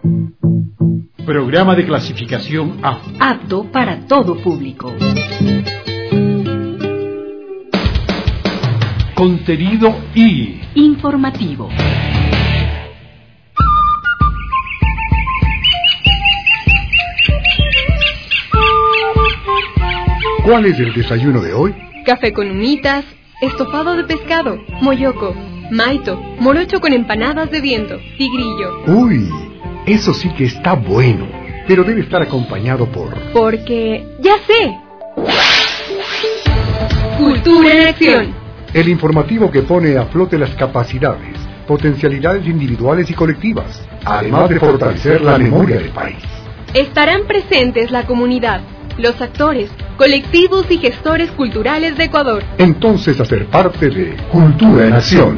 Programa de clasificación A. Apto para todo público. Contenido I. Informativo. ¿Cuál es el desayuno de hoy? Café con humitas, estofado de pescado, moyoco, maito, morocho con empanadas de viento, tigrillo. Uy, eso sí que está bueno, pero debe estar acompañado por... Porque... ¡ya sé! Cultura en acción. El informativo que pone a flote las capacidades, potencialidades individuales y colectivas, además de fortalecer la memoria del país. Estarán presentes la comunidad, los actores, colectivos y gestores culturales de Ecuador. Entonces, hacer parte de Cultura en Acción.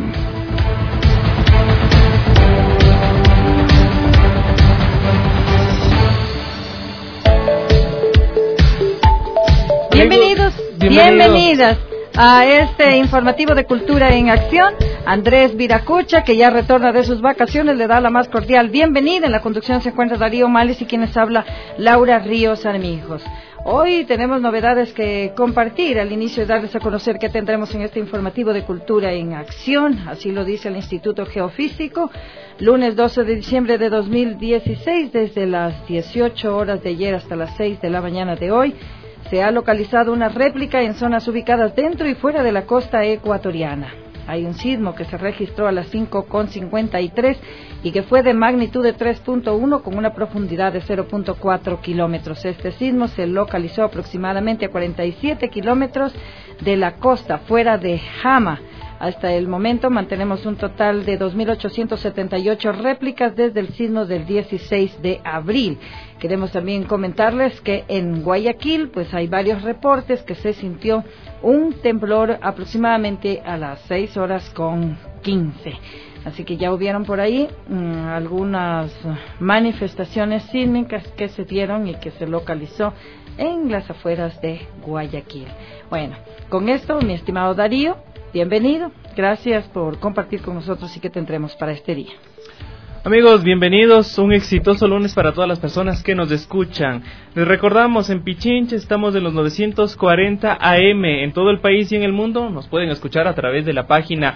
Bienvenidas a este informativo de Cultura en Acción. Andrés Viracocha, que ya retorna de sus vacaciones, le da la más cordial bienvenida. En la conducción se encuentra Darío Males y quienes habla Laura Ríos Armijos. Hoy tenemos novedades que compartir al inicio de darles a conocer qué tendremos en este informativo de Cultura en Acción. Así lo dice el Instituto Geofísico. Lunes 12 de diciembre de 2016, desde las 18 horas de ayer hasta las 6 de la mañana de hoy, se ha localizado una réplica en zonas ubicadas dentro y fuera de la costa ecuatoriana. Hay un sismo que se registró a las 5:53 y que fue de magnitud de 3.1 con una profundidad de 0.4 kilómetros. Este sismo se localizó aproximadamente a 47 kilómetros de la costa, fuera de Jama. Hasta el momento mantenemos un total de 2.878 réplicas desde el sismo del 16 de abril. Queremos también comentarles que en Guayaquil pues hay varios reportes que se sintió un temblor aproximadamente a las 6:15. Así que ya hubieron por ahí algunas manifestaciones sísmicas que se dieron y que se localizó en las afueras de Guayaquil. Bueno, con esto, mi estimado Darío, bienvenido, gracias por compartir con nosotros y que tendremos para este día. Amigos, bienvenidos, un exitoso lunes para todas las personas que nos escuchan. Les recordamos, en Pichinche estamos en los 940 AM, en todo el país y en el mundo. Nos pueden escuchar a través de la página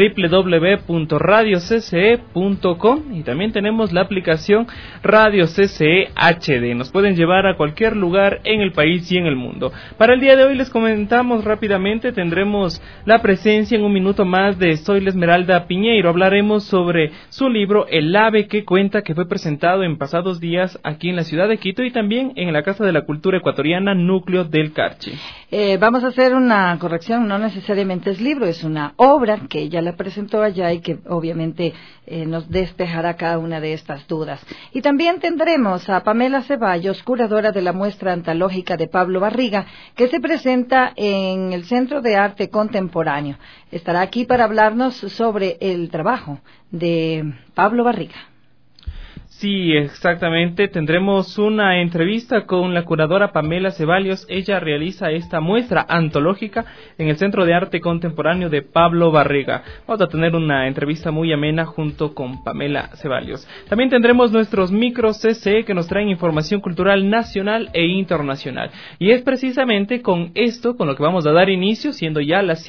www.radiocce.com y también tenemos la aplicación Radio CCE HD. Nos pueden llevar a cualquier lugar en el país y en el mundo. Para el día de hoy les comentamos rápidamente, tendremos la presencia en un minuto más de Zoila Esmeralda Piñeiro. Hablaremos sobre su libro El Ave que cuenta, que fue presentado en pasados días aquí en la ciudad de Quito y también en la Casa de la Cultura Ecuatoriana, Núcleo del Carchi. Vamos a hacer una corrección, no necesariamente es libro, es una obra que ella la presentó allá y que obviamente nos despejará cada una de estas dudas. Y también tendremos a Pamela Ceballos, curadora de la muestra antológica de Pablo Barriga, que se presenta en el Centro de Arte Contemporáneo. Estará aquí para hablarnos sobre el trabajo de Pablo Barriga. Sí, exactamente. Tendremos una entrevista con la curadora Pamela Ceballos. Ella realiza esta muestra antológica en el Centro de Arte Contemporáneo de Pablo Barriga. Vamos a tener una entrevista muy amena junto con Pamela Ceballos. También tendremos nuestros micros CCE que nos traen información cultural nacional e internacional. Y es precisamente con esto con lo que vamos a dar inicio, siendo ya las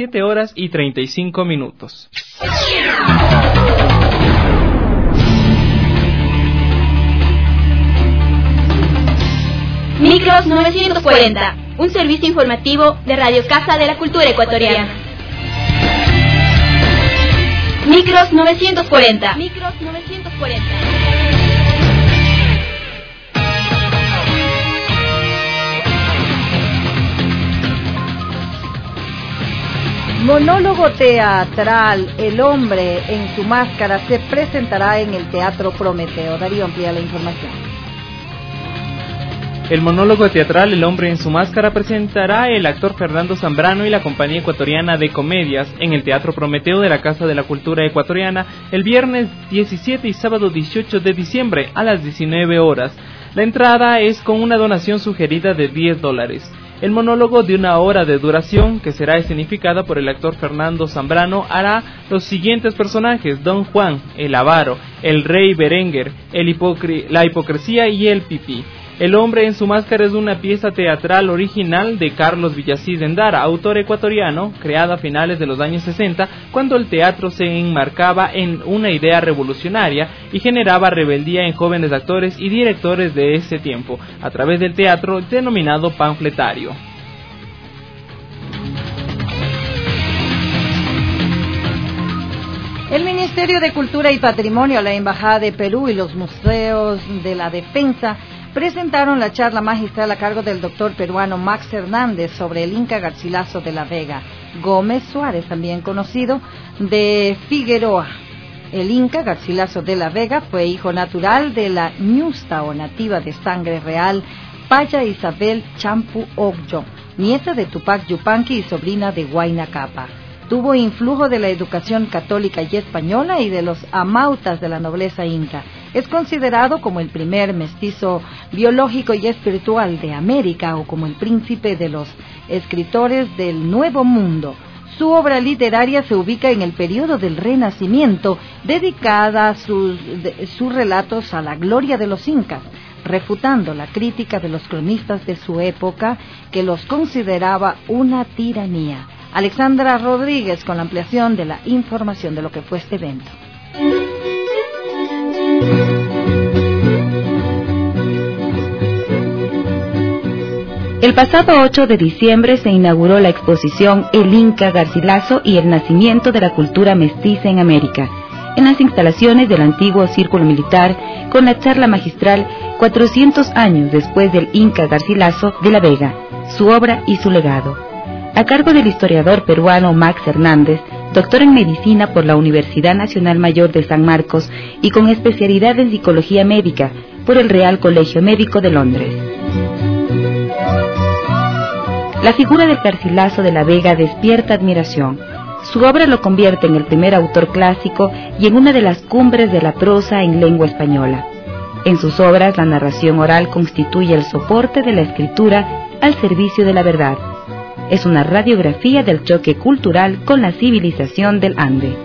7:35. Micros 940, un servicio informativo de Radio Casa de la Cultura Ecuatoriana. Micros 940. Micros 940. Monólogo teatral El hombre en su máscara se presentará en el Teatro Prometeo. Darío amplía la información. El monólogo teatral El hombre en su máscara presentará el actor Fernando Zambrano y la compañía ecuatoriana de comedias en el Teatro Prometeo de la Casa de la Cultura Ecuatoriana el viernes 17 y sábado 18 de diciembre a las 19 horas. La entrada es con una donación sugerida de $10. El monólogo de 1 hora de duración, que será escenificada por el actor Fernando Zambrano, hará los siguientes personajes: Don Juan, el avaro, el rey Berenguer, la hipocresía y el pipí. El hombre en su máscara es una pieza teatral original de Carlos Villasís de Endara, autor ecuatoriano, creada a finales de los años 60, cuando el teatro se enmarcaba en una idea revolucionaria y generaba rebeldía en jóvenes actores y directores de ese tiempo, a través del teatro denominado panfletario. El Ministerio de Cultura y Patrimonio, la Embajada de Perú y los Museos de la Defensa presentaron la charla magistral a cargo del doctor peruano Max Hernández sobre el Inca Garcilaso de la Vega Gómez Suárez, también conocido de Figueroa. El Inca Garcilaso de la Vega fue hijo natural de la ñusta o nativa de sangre real Paya Isabel Champu Ogyo, nieta de Tupac Yupanqui y sobrina de Huayna Capa. Tuvo influjo de la educación católica y española y de los amautas de la nobleza inca. Es considerado como el primer mestizo biológico y espiritual de América, o como el príncipe de los escritores del Nuevo Mundo. Su obra literaria se ubica en el periodo del Renacimiento, dedicada a sus relatos a la gloria de los incas, refutando la crítica de los cronistas de su época, que los consideraba una tiranía. Alexandra Rodríguez con la ampliación de la información de lo que fue este evento. El pasado 8 de diciembre se inauguró la exposición El Inca Garcilaso y el nacimiento de la cultura mestiza en América, en las instalaciones del antiguo Círculo Militar, con la charla magistral 400 años después del Inca Garcilaso de la Vega, su obra y su legado, a cargo del historiador peruano Max Hernández, doctor en medicina por la Universidad Nacional Mayor de San Marcos y con especialidad en psicología médica por el Real Colegio Médico de Londres. La figura del Garcilaso de la Vega despierta admiración. Su obra lo convierte en el primer autor clásico y en una de las cumbres de la prosa en lengua española. En sus obras, la narración oral constituye el soporte de la escritura al servicio de la verdad. Es una radiografía del choque cultural con la civilización del Ande.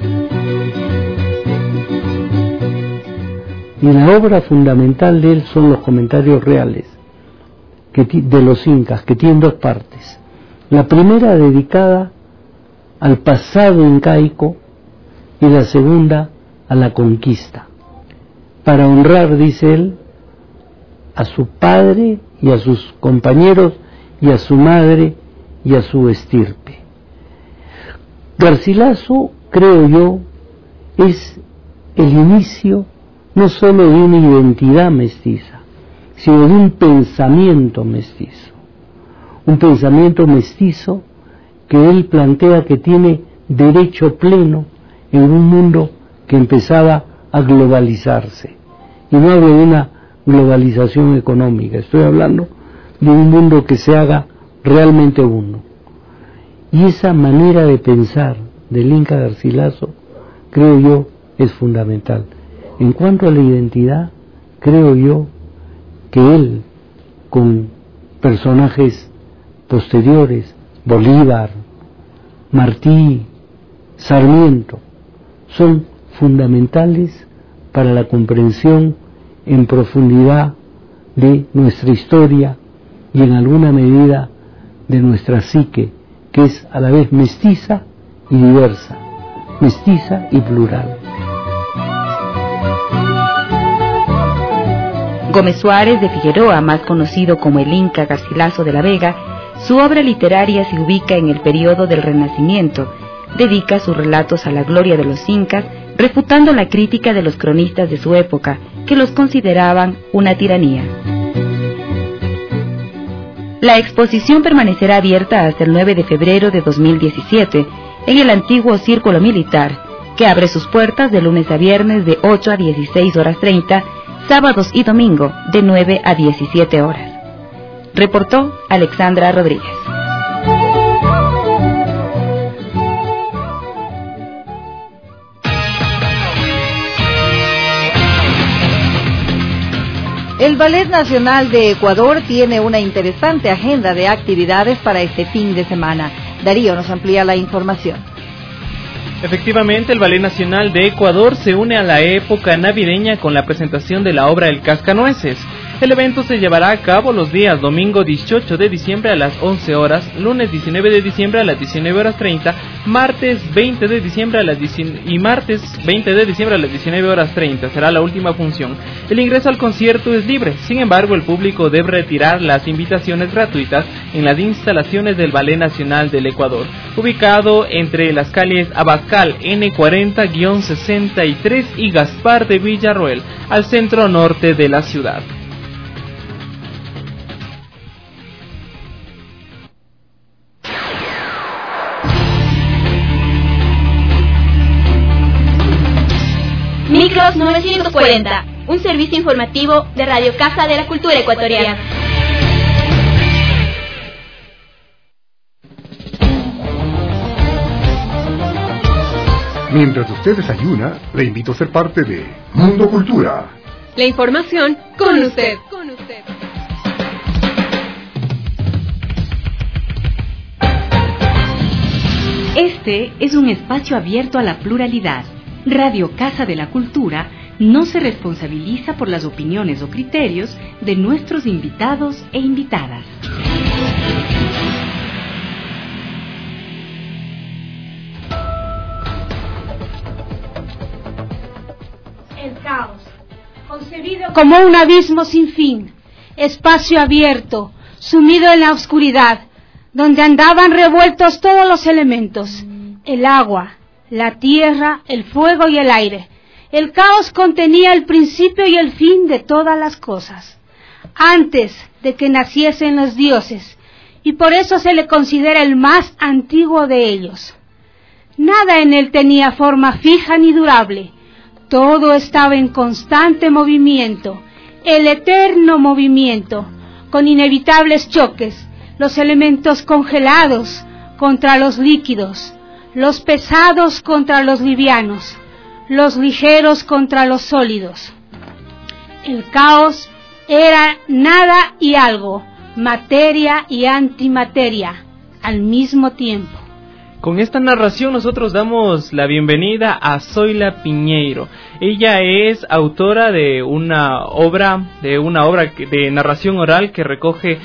Y la obra fundamental de él son los comentarios reales de los incas, que tienen dos partes. La primera dedicada al pasado incaico y la segunda a la conquista, para honrar, dice él, a su padre y a sus compañeros y a su madre y a su estirpe. Garcilaso, creo yo, es el inicio no solo de una identidad mestiza, sino de un pensamiento mestizo. Un pensamiento mestizo que él plantea que tiene derecho pleno en un mundo que empezaba a globalizarse. Y no hablo de una globalización económica, estoy hablando de un mundo que se haga realmente uno. Y esa manera de pensar del Inca Garcilaso, creo yo, es fundamental. En cuanto a la identidad, creo yo que él, con personajes posteriores, Bolívar, Martí, Sarmiento, son fundamentales para la comprensión en profundidad de nuestra historia y en alguna medida de nuestra psique, que es a la vez mestiza y diversa, mestiza y plural. Gómez Suárez de Figueroa, más conocido como el Inca Garcilaso de la Vega, su obra literaria se ubica en el periodo del Renacimiento. Dedica sus relatos a la gloria de los incas, refutando la crítica de los cronistas de su época, que los consideraban una tiranía. La exposición permanecerá abierta hasta el 9 de febrero de 2017 en el antiguo Círculo Militar, que abre sus puertas de lunes a viernes de 8 a 16 horas 30, sábados y domingo de 9 a 17 horas. Reportó Alexandra Rodríguez. El Ballet Nacional de Ecuador tiene una interesante agenda de actividades para este fin de semana. Darío nos amplía la información. Efectivamente, el Ballet Nacional de Ecuador se une a la época navideña con la presentación de la obra El Cascanueces. El evento se llevará a cabo los días domingo 18 de diciembre a las 11 horas, lunes 19 de diciembre a las 19 horas 30, martes 20 de diciembre a las y martes 20 de diciembre a las 19 horas 30. Será la última función. El ingreso al concierto es libre, sin embargo el público debe retirar las invitaciones gratuitas en las instalaciones del Ballet Nacional del Ecuador, ubicado entre las calles Abascal N40-63 y Gaspar de Villarroel, al centro norte de la ciudad. Micros 940, un servicio informativo de Radio Casa de la Cultura Ecuatoriana. Mientras usted desayuna, le invito a ser parte de Mundo Cultura. La información con usted. Este es un espacio abierto a la pluralidad. Radio Casa de la Cultura no se responsabiliza por las opiniones o criterios de nuestros invitados e invitadas. El caos, concebido como un abismo sin fin, espacio abierto, sumido en la oscuridad, donde andaban revueltos todos los elementos, el agua, la tierra, el fuego y el aire. El caos contenía el principio y el fin de todas las cosas, antes de que naciesen los dioses, y por eso se le considera el más antiguo de ellos. Nada en él tenía forma fija ni durable, todo estaba en constante movimiento, el eterno movimiento, con inevitables choques, los elementos congelados contra los líquidos, los pesados contra los livianos, los ligeros contra los sólidos. El caos era nada y algo, materia y antimateria, al mismo tiempo. Con esta narración nosotros damos la bienvenida a Zoila Piñeiro. Ella es autora de una obra de narración oral que recoge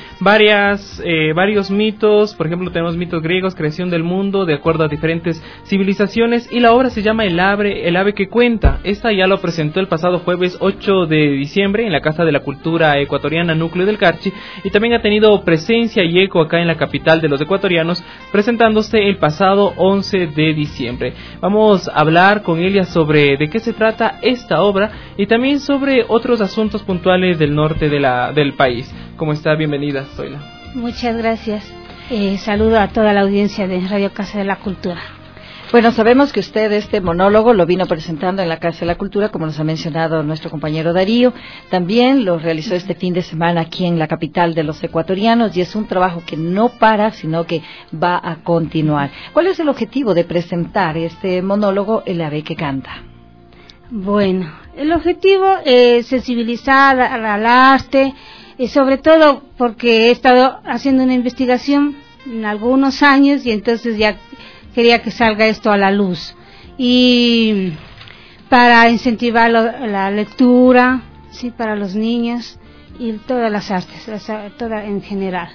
varios mitos. Por ejemplo, tenemos mitos griegos, creación del mundo de acuerdo a diferentes civilizaciones, y la obra se llama El ave que cuenta. Esta ya lo presentó el pasado jueves 8 de diciembre en la Casa de la Cultura Ecuatoriana Núcleo del Carchi, y también ha tenido presencia y eco acá en la capital de los ecuatorianos, presentándose el pasado 11 de diciembre. Vamos a hablar con ella sobre de qué se trata esta obra y también sobre otros asuntos puntuales del norte del país. ¿Cómo está? Bienvenida, Zoila. Muchas gracias. Saludo a toda la audiencia de Radio Casa de la Cultura. Bueno, sabemos que usted este monólogo lo vino presentando en la Casa de la Cultura, como nos ha mencionado nuestro compañero Darío. También lo realizó este fin de semana aquí en la capital de los ecuatorianos, y es un trabajo que no para, sino que va a continuar. ¿Cuál es el objetivo de presentar este monólogo, El ave que canta? Bueno, el objetivo es sensibilizar al arte, sobre todo porque he estado haciendo una investigación en algunos años y entonces ya quería que salga esto a la luz, y para incentivar la lectura, sí, para los niños y todas las artes, toda en general.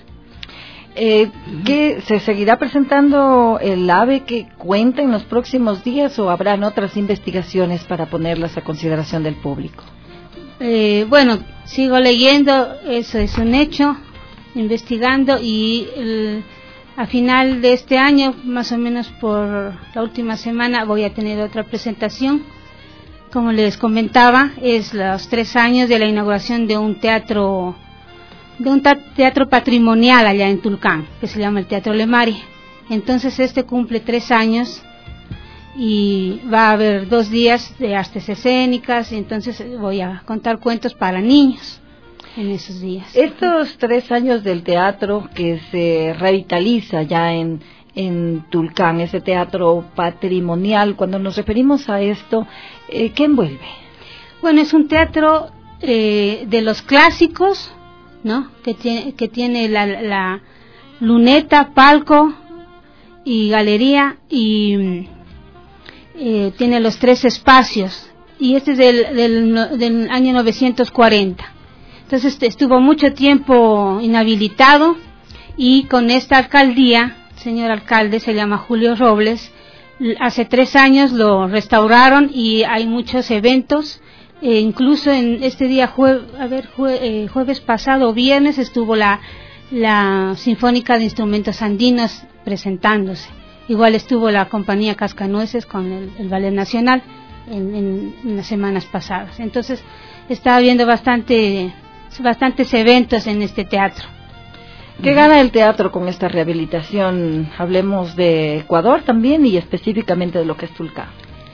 ¿Qué se seguirá presentando El ave que cuenta en los próximos días, o habrán otras investigaciones para ponerlas a consideración del público? Bueno, sigo leyendo, eso es un hecho, investigando, y a final de este año, más o menos por la última semana, voy a tener otra presentación. Como les comentaba, es los 3 años de la inauguración de un teatro patrimonial allá en Tulcán, que se llama el Teatro Lemari. Entonces cumple 3 años y va a haber 2 días de artes escénicas, y entonces voy a contar cuentos para niños en esos días. Estos 3 años del teatro que se revitaliza ya en Tulcán, ese teatro patrimonial, cuando nos referimos a esto, ¿qué envuelve? Bueno, es un teatro de los clásicos, ¿no? Que tiene la luneta, palco y galería, y tiene los 3 espacios, y este es del año 1940. Entonces estuvo mucho tiempo inhabilitado, y con esta alcaldía, el señor alcalde se llama Julio Robles, hace 3 años lo restauraron y hay muchos eventos. Incluso en este día jueves pasado, viernes, estuvo la Sinfónica de Instrumentos Andinos presentándose. Igual estuvo la compañía Cascanueces con el Ballet Nacional en las semanas pasadas. Entonces está habiendo bastantes eventos en este teatro. ¿Qué gana el teatro con esta rehabilitación? Hablemos de Ecuador también, y específicamente de lo que es Tulcán.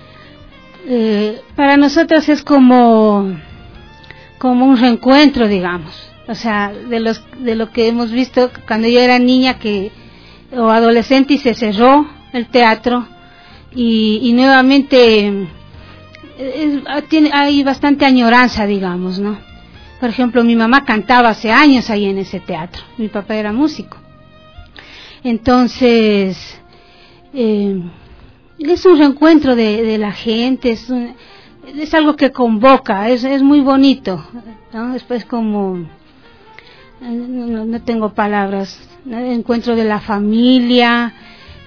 Para nosotros es como un reencuentro, digamos, o sea, de lo que hemos visto cuando yo era niña o adolescente, y se cerró el teatro, y nuevamente hay bastante añoranza, digamos, ¿no? Por ejemplo, mi mamá cantaba hace años ahí en ese teatro, mi papá era músico. Entonces es un reencuentro de la gente, es algo que convoca, es muy bonito, ¿no? Después como no tengo palabras, ¿no? Encuentro de la familia,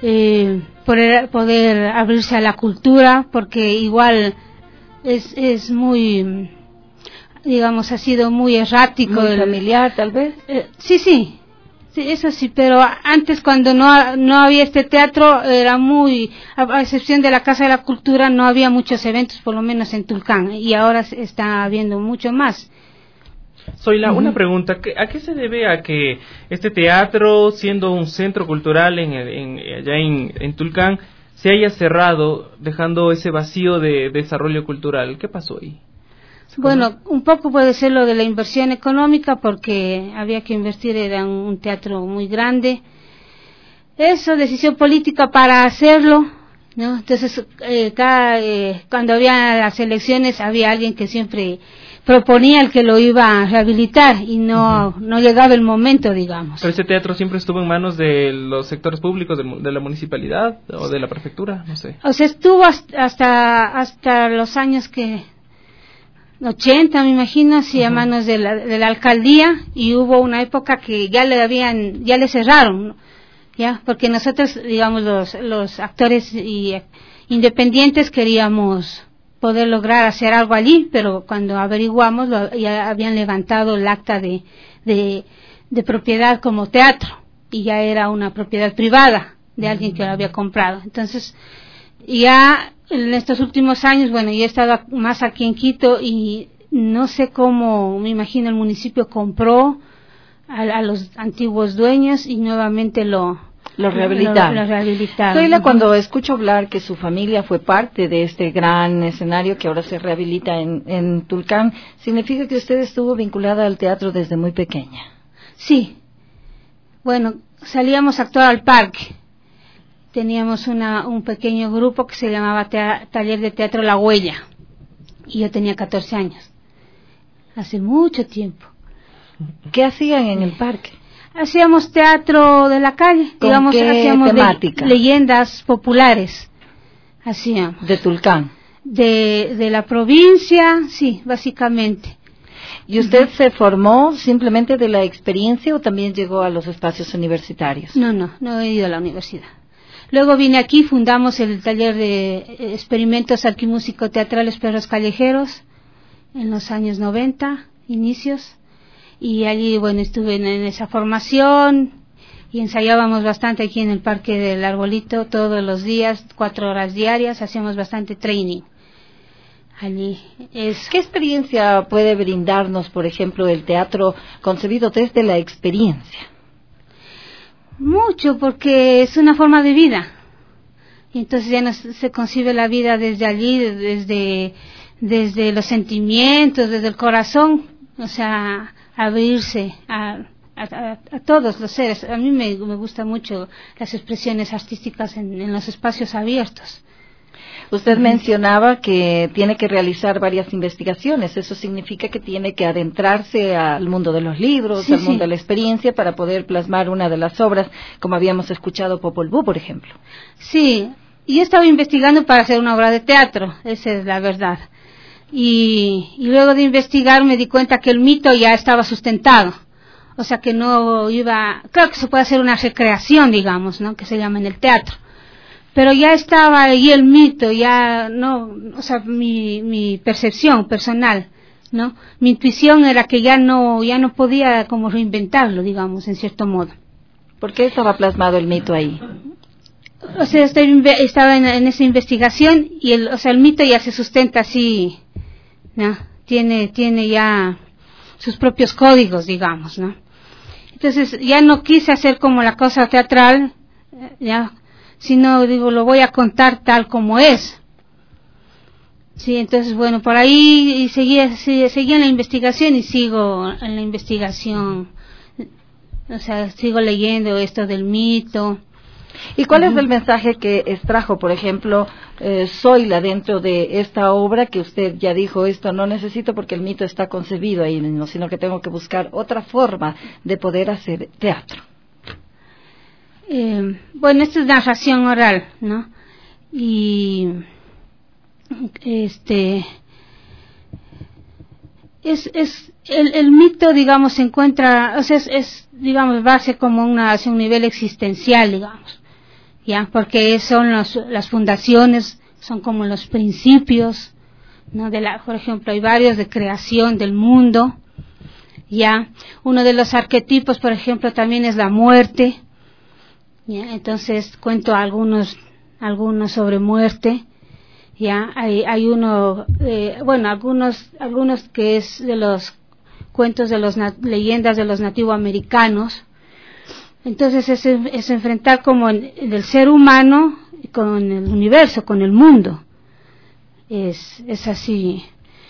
poder abrirse a la cultura, porque igual es muy, digamos, ha sido muy errático, muy familiar tal vez. Sí, eso sí, pero antes, cuando no había este teatro, era muy, a excepción de la Casa de la Cultura, no había muchos eventos, por lo menos en Tulcán, y ahora está habiendo mucho más. Zoila, una pregunta, ¿a qué se debe a que este teatro, siendo un centro cultural allá en Tulcán, se haya cerrado, dejando ese vacío de desarrollo cultural? ¿Qué pasó ahí? Bueno, un poco puede ser lo de la inversión económica, porque había que invertir, era un teatro muy grande. Eso, decisión política para hacerlo, ¿no? Entonces, cuando había las elecciones, había alguien que siempre proponía el que lo iba a rehabilitar, y no llegaba el momento, digamos. ¿Pero ese teatro siempre estuvo en manos de los sectores públicos de la municipalidad o de la prefectura? No sé. O sea, estuvo hasta los años 80, me imagino, sí, a manos de la alcaldía, y hubo una época que ya le cerraron, ¿no? Ya, porque nosotros, digamos, los actores independientes queríamos poder lograr hacer algo allí, pero cuando averiguamos ya habían levantado el acta de propiedad como teatro, y ya era una propiedad privada de alguien que lo había comprado. Entonces, ya en estos últimos años, bueno, yo he estado más aquí en Quito, y no sé cómo, me imagino el municipio compró a los antiguos dueños y nuevamente lo rehabilitaron. Zoila, cuando escucho hablar que su familia fue parte de este gran escenario que ahora se rehabilita en Tulcán, ¿significa que usted estuvo vinculada al teatro desde muy pequeña? Sí. Bueno, salíamos a actuar al parque. Teníamos un pequeño grupo que se llamaba Taller de Teatro La Huella, y yo tenía 14 años, hace mucho tiempo. ¿Qué hacían en el parque? Hacíamos teatro de la calle, digamos, hacíamos temática? Leyendas populares, hacíamos. ¿De Tulcán? De la provincia, sí, básicamente. ¿Y usted se formó simplemente de la experiencia o también llegó a los espacios universitarios? No he ido a la universidad. Luego vine aquí, fundamos el taller de experimentos arquimúsico-teatrales Perros Callejeros en los años 90, inicios, y allí, bueno, estuve en esa formación, y ensayábamos bastante aquí en el Parque del Arbolito todos los días, 4 horas diarias, hacíamos bastante training. Allí ¿Qué experiencia puede brindarnos, por ejemplo, el teatro concebido desde la experiencia? Mucho, porque es una forma de vida, y entonces ya se concibe la vida desde allí, desde los sentimientos, desde el corazón, o sea, abrirse a todos los seres. A mí me gustan mucho las expresiones artísticas en los espacios abiertos. Usted mencionaba que tiene que realizar varias investigaciones. Eso significa que tiene que adentrarse al mundo de los libros, al mundo de la experiencia, para poder plasmar una de las obras, como habíamos escuchado Popol Vuh, por ejemplo. Sí, yo estaba investigando para hacer una obra de teatro, esa es la verdad. Y luego de investigar me di cuenta que el mito ya estaba sustentado. O sea que no iba, claro que se puede hacer una recreación, digamos, ¿no? Que se llama en el teatro. Pero ya estaba ahí el mito, ya no, o sea, mi percepción personal, ¿no? Mi intuición era que ya no podía como reinventarlo, digamos, en cierto modo. ¿Por qué estaba plasmado el mito ahí? O sea, estaba en esa investigación y el mito ya se sustenta así, ¿no? Tiene ya sus propios códigos, digamos, ¿no? Entonces ya no quise hacer como la cosa teatral, ya, sino digo, lo voy a contar tal como es. Sí, entonces bueno, por ahí seguía en la investigación y sigo en la investigación, o sea, sigo leyendo esto del mito. ¿Y cuál es el mensaje que extrajo, por ejemplo, Zoila dentro de esta obra que usted ya dijo, esto no necesito porque el mito está concebido ahí mismo, sino que tengo que buscar otra forma de poder hacer teatro? Bueno, esto es narración oral, ¿no? Y el mito, digamos, se encuentra, o sea, es digamos, base como hacia un nivel existencial, digamos, ya, porque son las fundaciones, son como los principios, ¿no? Por ejemplo, hay varios de creación del mundo, ya. Uno de los arquetipos, por ejemplo, también es la muerte, ya. Entonces cuento algunos sobre muerte. Ya hay uno, bueno, algunos que es de los cuentos de las leyendas de los nativoamericanos. Entonces es enfrentar como del ser humano con el universo, con el mundo. Es así.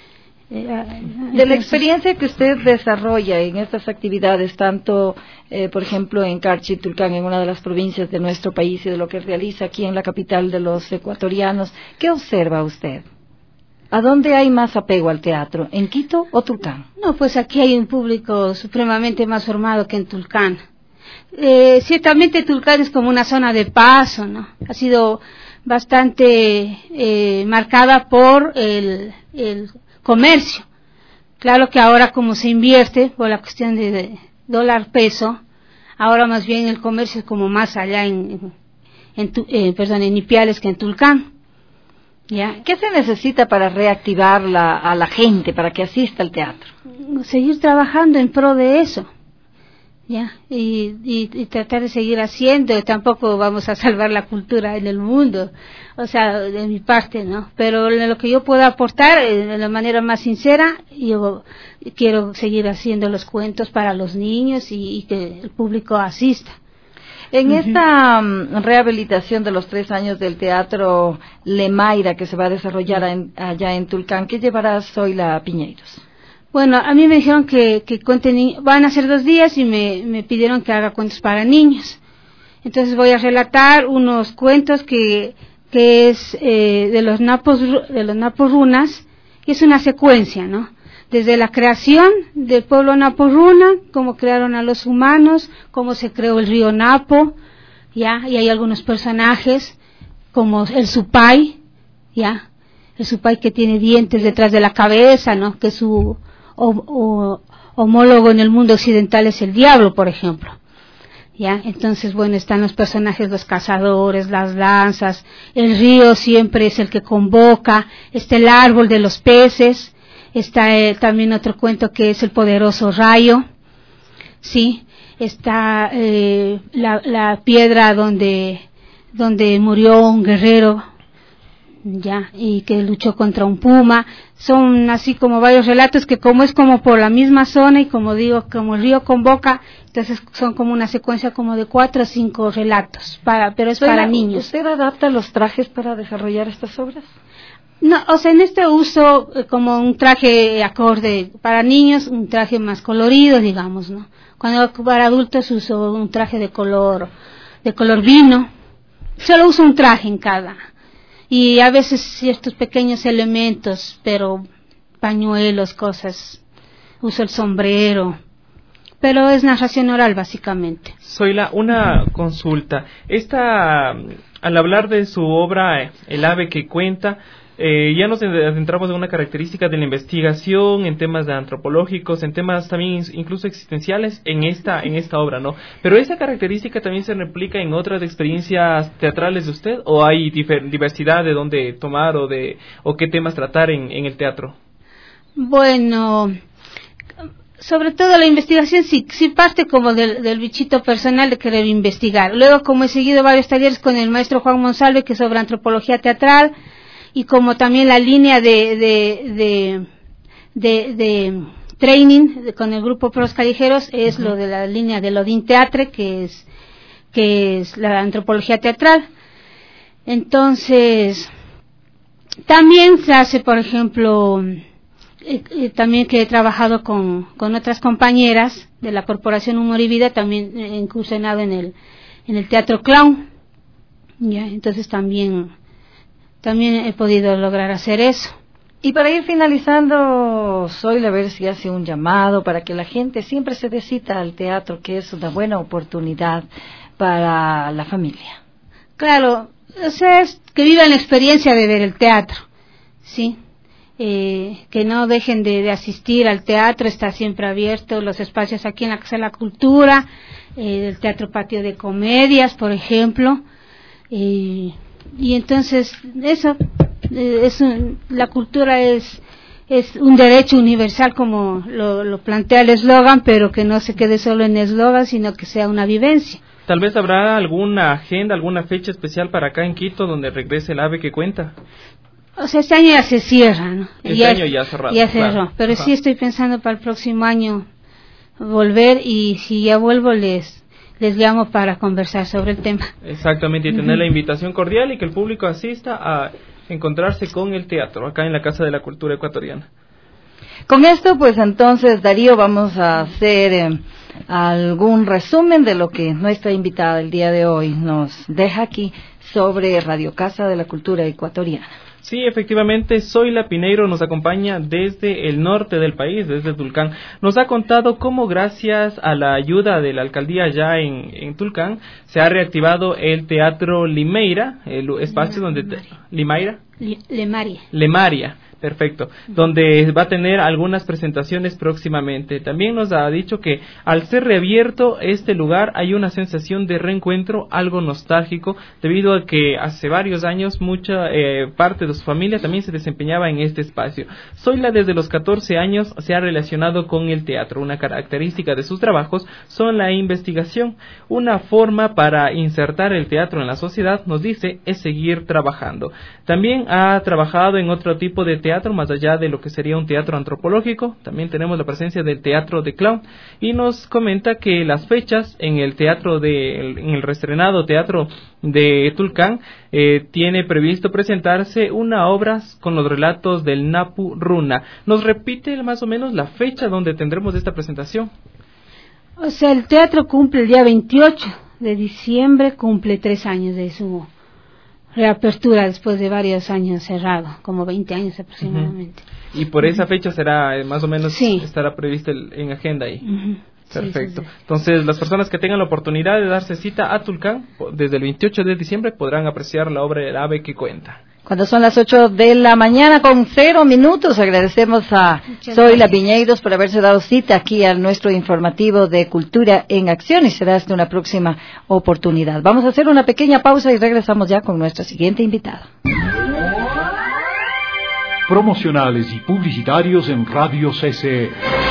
De la experiencia que usted desarrolla en estas actividades, tanto, por ejemplo, en Carchi y Tulcán, en una de las provincias de nuestro país, y de lo que realiza aquí en la capital de los ecuatorianos, ¿qué observa usted? ¿A dónde hay más apego al teatro? ¿En Quito o Tulcán? No, pues aquí hay un público supremamente más formado que en Tulcán. Ciertamente Tulcán es como una zona de paso, ¿no? Ha sido bastante marcada por el comercio. Claro que ahora como se invierte por la cuestión de dólar-peso, ahora más bien el comercio es como más allá en Ipiales que en Tulcán. ¿Ya? ¿Qué se necesita para reactivar a la gente, para que asista al teatro? Seguir trabajando en pro de eso, ¿ya? Y tratar de seguir haciendo. Tampoco vamos a salvar la cultura en el mundo, o sea, de mi parte, ¿no? Pero lo que yo pueda aportar de la manera más sincera, yo quiero seguir haciendo los cuentos para los niños y que el público asista. En esta rehabilitación de los 3 años del Teatro Lemaira que se va a desarrollar allá en Tulcán, ¿qué llevará Zoila Piñeiros? Bueno, a mí me dijeron que van a ser 2 días y me pidieron que haga cuentos para niños. Entonces voy a relatar unos cuentos que es de los napos runas, y es una secuencia, ¿no? Desde la creación del pueblo Napo Runa, cómo crearon a los humanos, cómo se creó el río Napo, ya, y hay algunos personajes como el Supay, ya, el Supay que tiene dientes detrás de la cabeza, ¿no? Que su homólogo en el mundo occidental es el diablo, por ejemplo. Ya, entonces bueno, están los personajes, los cazadores, las lanzas, el río siempre es el que convoca, está el árbol de los peces. Está también otro cuento que es el poderoso rayo, sí. Está la piedra donde murió un guerrero, ya, y que luchó contra un puma. Son así como varios relatos que como es como por la misma zona y como digo, como el río convoca, entonces son como una secuencia como de 4 o 5 relatos, pero es para niños. ¿Usted adapta los trajes para desarrollar estas obras? No, o sea, en este uso como un traje acorde para niños, un traje más colorido, digamos, ¿no? Cuando para adultos uso un traje de color vino. Solo uso un traje y a veces ciertos pequeños elementos, pero pañuelos, cosas, uso el sombrero, pero es narración oral básicamente. Zoila, una consulta. Al hablar de su obra, El ave que cuenta, ya nos adentramos en una característica de la investigación, en temas de antropológicos, en temas también incluso existenciales en esta obra, ¿no? Pero esa característica también se replica en otras experiencias teatrales de usted, ¿o hay diversidad de dónde tomar o qué temas tratar en el teatro? Bueno, sobre todo la investigación sí parte como del bichito personal de querer investigar. Luego, como he seguido varios talleres con el maestro Juan Monsalve, que es sobre antropología teatral, y como también la línea de training con el grupo Pros Callejeros es lo de la línea de Odin Teatre, que es la antropología teatral. Entonces, también se hace, por ejemplo, también que he trabajado con otras compañeras de la Corporación Humor y Vida, también he incursionado en el teatro clown, ya, entonces también he podido lograr hacer eso. Y para ir finalizando, Zoila, a ver si hace un llamado para que la gente siempre se dé cita al teatro, que es una buena oportunidad para la familia. Claro, o sea, es que vivan la experiencia de ver el teatro, ¿sí? Que no dejen de asistir al teatro, está siempre abierto los espacios aquí en la Casa de la Cultura, el Teatro Patio de Comedias, por ejemplo, y entonces la cultura es un derecho universal, como lo plantea el eslogan, pero que no se quede solo en eslogan, sino que sea una vivencia. Tal vez habrá alguna agenda, alguna fecha especial para acá en Quito donde regrese el ave que cuenta. O sea, este año ya se cierra, ¿no? Año ya cerrado. Ya cerró, claro. Pero sí estoy pensando para el próximo año volver, y si ya vuelvo les llamo para conversar sobre el tema. Exactamente, y tener la invitación cordial y que el público asista a encontrarse con el teatro acá en la Casa de la Cultura Ecuatoriana. Con esto, pues entonces, Darío, vamos a hacer algún resumen de lo que nuestra invitada el día de hoy nos deja aquí sobre Radio Casa de la Cultura Ecuatoriana. Sí, efectivamente, Zoila Pineiro nos acompaña desde el norte del país, desde Tulcán. Nos ha contado cómo, gracias a la ayuda de la alcaldía allá en Tulcán, se ha reactivado el Teatro Limeira, el espacio Lemaria, perfecto, donde va a tener algunas presentaciones próximamente. También nos ha dicho que al ser reabierto este lugar hay una sensación de reencuentro, algo nostálgico, debido a que hace varios años mucha parte de su familia también se desempeñaba en este espacio. Zoila desde los 14 años se ha relacionado con el teatro. Una característica de sus trabajos son la investigación. Una forma para insertar el teatro en la sociedad, nos dice, es seguir trabajando. También ha trabajado en otro tipo de teatro, más allá de lo que sería un teatro antropológico. También tenemos la presencia del teatro de clown, y nos comenta que las fechas en el en el reestrenado Teatro de Tulcán tiene previsto presentarse una obra con los relatos del Napu Runa. ¿Nos repite más o menos la fecha donde tendremos esta presentación? O sea, el teatro cumple el día 28 de diciembre, cumple 3 años de su reapertura después de varios años cerrado, como 20 años aproximadamente. Y por esa fecha será más o menos, sí, estará previsto en agenda ahí. Perfecto. Sí. Entonces, las personas que tengan la oportunidad de darse cita a Tulcán, desde el 28 de diciembre podrán apreciar la obra del ave que cuenta. Cuando son las 8 de la mañana con 0 minutos, agradecemos a Zoila Piñeiros por haberse dado cita aquí a nuestro informativo de Cultura en Acción, y será hasta una próxima oportunidad. Vamos a hacer una pequeña pausa y regresamos ya con nuestra siguiente invitada. Promocionales y publicitarios en Radio CC.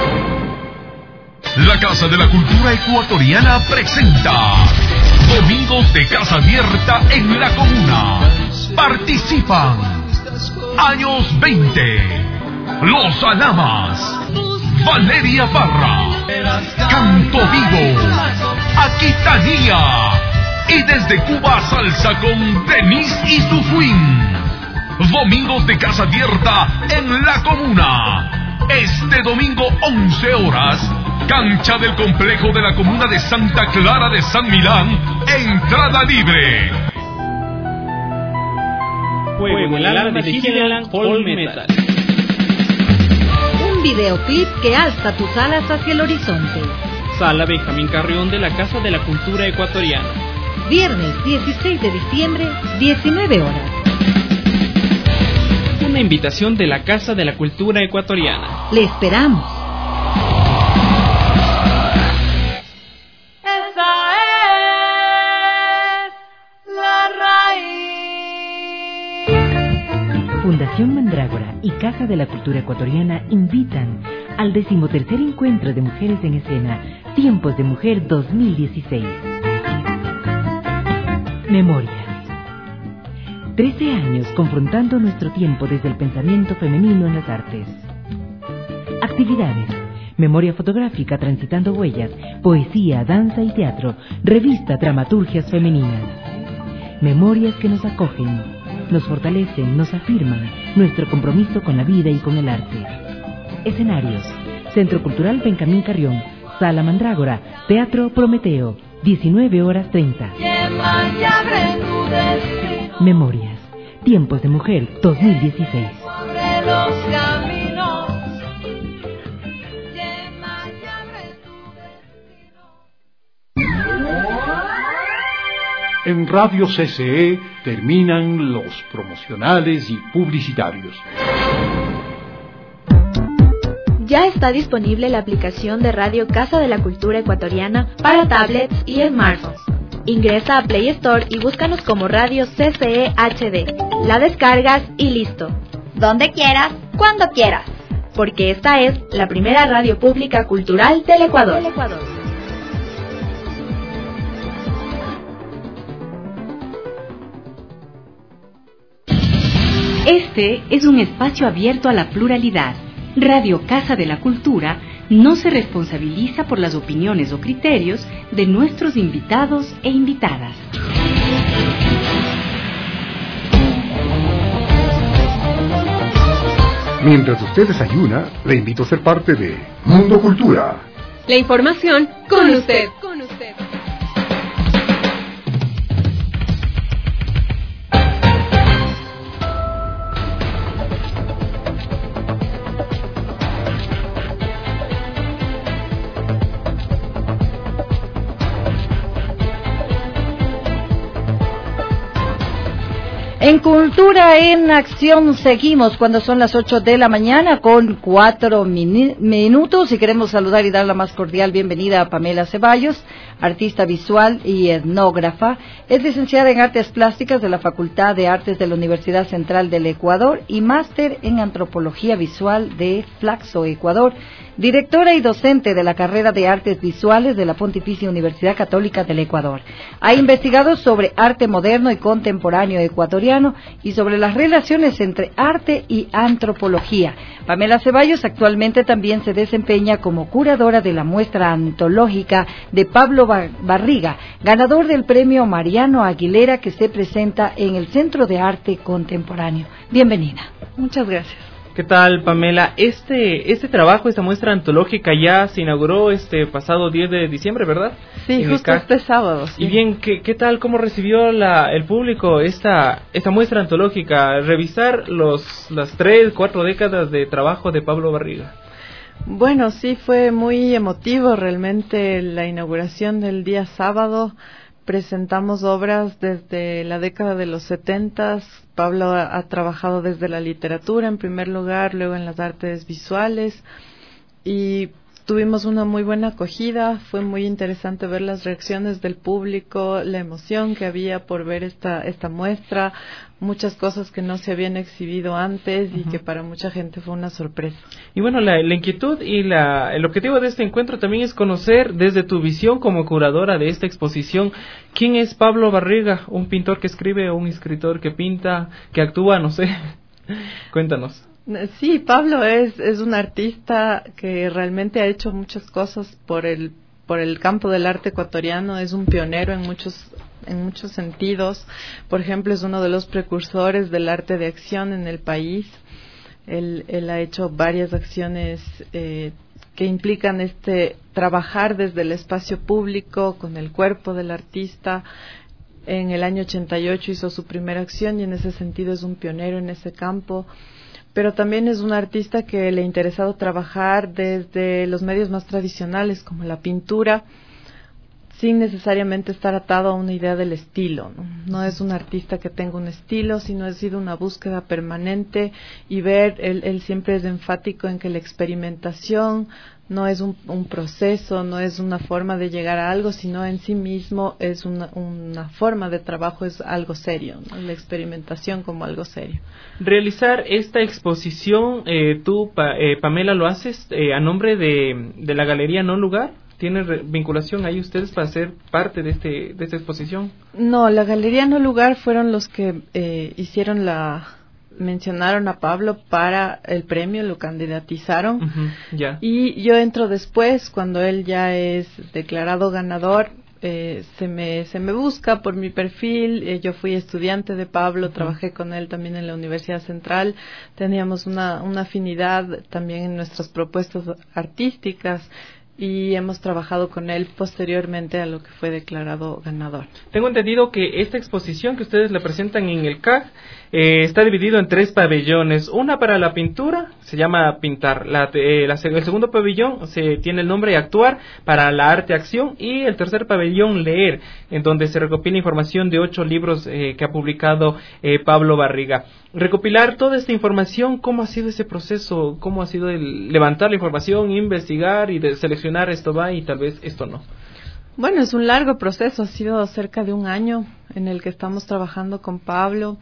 La Casa de la Cultura Ecuatoriana presenta Domingos de Casa Abierta en la Comuna. Participan Años 20, Los Alamas, Valeria Parra, Canto Vivo, Aquitania, y desde Cuba Salsa con Denise y Sufuín. Domingos de Casa Abierta en la Comuna. Este domingo 11 horas, cancha del complejo de la Comuna de Santa Clara de San Milán, entrada libre. Fuego en el alma de Hildeland Folk Metal. Un videoclip que alza tus alas hacia el horizonte. Sala Benjamín Carrión de la Casa de la Cultura Ecuatoriana. Viernes 16 de diciembre, 19 horas. Una invitación de la Casa de la Cultura Ecuatoriana. Le esperamos. Esa es la raíz. Fundación Mandrágora y Casa de la Cultura Ecuatoriana invitan al 13º Encuentro de Mujeres en Escena, Tiempos de Mujer 2016. Memorias. 13 años confrontando nuestro tiempo desde el pensamiento femenino en las artes. Actividades: memoria fotográfica transitando huellas, poesía, danza y teatro, revista Dramaturgias Femeninas. Memorias que nos acogen, nos fortalecen, nos afirman nuestro compromiso con la vida y con el arte. Escenarios: Centro Cultural Benjamín Carrión, Sala Mandrágora, Teatro Prometeo, 19:30. Memorias, Tiempos de Mujer 2016. En Radio CCE terminan los promocionales y publicitarios. Ya está disponible la aplicación de Radio Casa de la Cultura Ecuatoriana para tablets y smartphones. Ingresa a Play Store y búscanos como Radio CCE HD. La descargas y listo. Donde quieras, cuando quieras. Porque esta es la primera radio pública cultural del Ecuador. Este es un espacio abierto a la pluralidad. Radio Casa de la Cultura no se responsabiliza por las opiniones o criterios de nuestros invitados e invitadas. Mientras usted desayuna, le invito a ser parte de Mundo Cultura. La información con usted. En Cultura en Acción seguimos cuando son las 8 de la mañana con 4 minutos y queremos saludar y dar la más cordial bienvenida a Pamela Ceballos, artista visual y etnógrafa. Es licenciada en Artes Plásticas de la Facultad de Artes de la Universidad Central del Ecuador y máster en Antropología Visual de Flaxo, Ecuador. Directora y docente de la carrera de Artes Visuales de la Pontificia Universidad Católica del Ecuador. Ha investigado sobre arte moderno y contemporáneo ecuatoriano y sobre las relaciones entre arte y antropología. Pamela Ceballos actualmente también se desempeña como curadora de la muestra antológica de Pablo Barriga, ganador del premio Mariano Aguilera que se presenta en el Centro de Arte Contemporáneo. Bienvenida. Muchas gracias. ¿Qué tal, Pamela? Este trabajo, esta muestra antológica ya se inauguró este pasado 10 de diciembre, ¿verdad? Sí, justo este sábado. Sí. Y bien, ¿qué tal? ¿Cómo recibió el público esta muestra antológica? Revisar las 3-4 décadas de trabajo de Pablo Barriga. Bueno, sí, fue muy emotivo realmente la inauguración del día sábado. Presentamos obras desde la década de los 70. Pablo ha trabajado desde la literatura en primer lugar, luego en las artes visuales y tuvimos una muy buena acogida. Fue muy interesante ver las reacciones del público, la emoción que había por ver esta muestra, muchas cosas que no se habían exhibido antes y que para mucha gente fue una sorpresa. Y bueno, la inquietud y el objetivo de este encuentro también es conocer desde tu visión como curadora de esta exposición, ¿quién es Pablo Barriga? ¿Un pintor que escribe o un escritor que pinta, que actúa? No sé. Cuéntanos. Sí, Pablo es un artista que realmente ha hecho muchas cosas por el campo del arte ecuatoriano. Es un pionero en muchos sentidos. Por ejemplo, es uno de los precursores del arte de acción en el país. Él ha hecho varias acciones que implican trabajar desde el espacio público con el cuerpo del artista. En el año 88 hizo su primera acción y en ese sentido es un pionero en ese campo. Pero también es un artista que le ha interesado trabajar desde los medios más tradicionales como la pintura, sin necesariamente estar atado a una idea del estilo, ¿no? No es un artista que tenga un estilo, sino ha sido una búsqueda permanente y él siempre es enfático en que la experimentación no es un proceso, no es una forma de llegar a algo, sino en sí mismo es una forma de trabajo, es algo serio, ¿no? La experimentación como algo serio. Realizar esta exposición, tú, Pamela, lo haces a nombre de la Galería No Lugar. ¿Tienen vinculación ahí ustedes para ser parte de esta exposición? No, la Galería No Lugar fueron los que mencionaron a Pablo para el premio, lo candidatizaron. Ya. Y yo entro después, cuando él ya es declarado ganador. Se me busca por mi perfil. Yo fui estudiante de Pablo, trabajé con él también en la Universidad Central, teníamos una afinidad también en nuestras propuestas artísticas y hemos trabajado con él posteriormente a lo que fue declarado ganador. Tengo entendido que esta exposición que ustedes le presentan en el CAG está dividido en 3 pabellones. Una para la pintura, se llama Pintar. El segundo pabellón tiene el nombre Actuar, para la arte-acción, y el tercer pabellón Leer, en donde se recopila información de 8 libros que ha publicado Pablo Barriga. Recopilar toda esta información, ¿cómo ha sido ese proceso? ¿Cómo ha sido el levantar la información, investigar y seleccionar esto va y tal vez esto no? Bueno, es un largo proceso, ha sido cerca de un año en el que estamos trabajando con Pablo.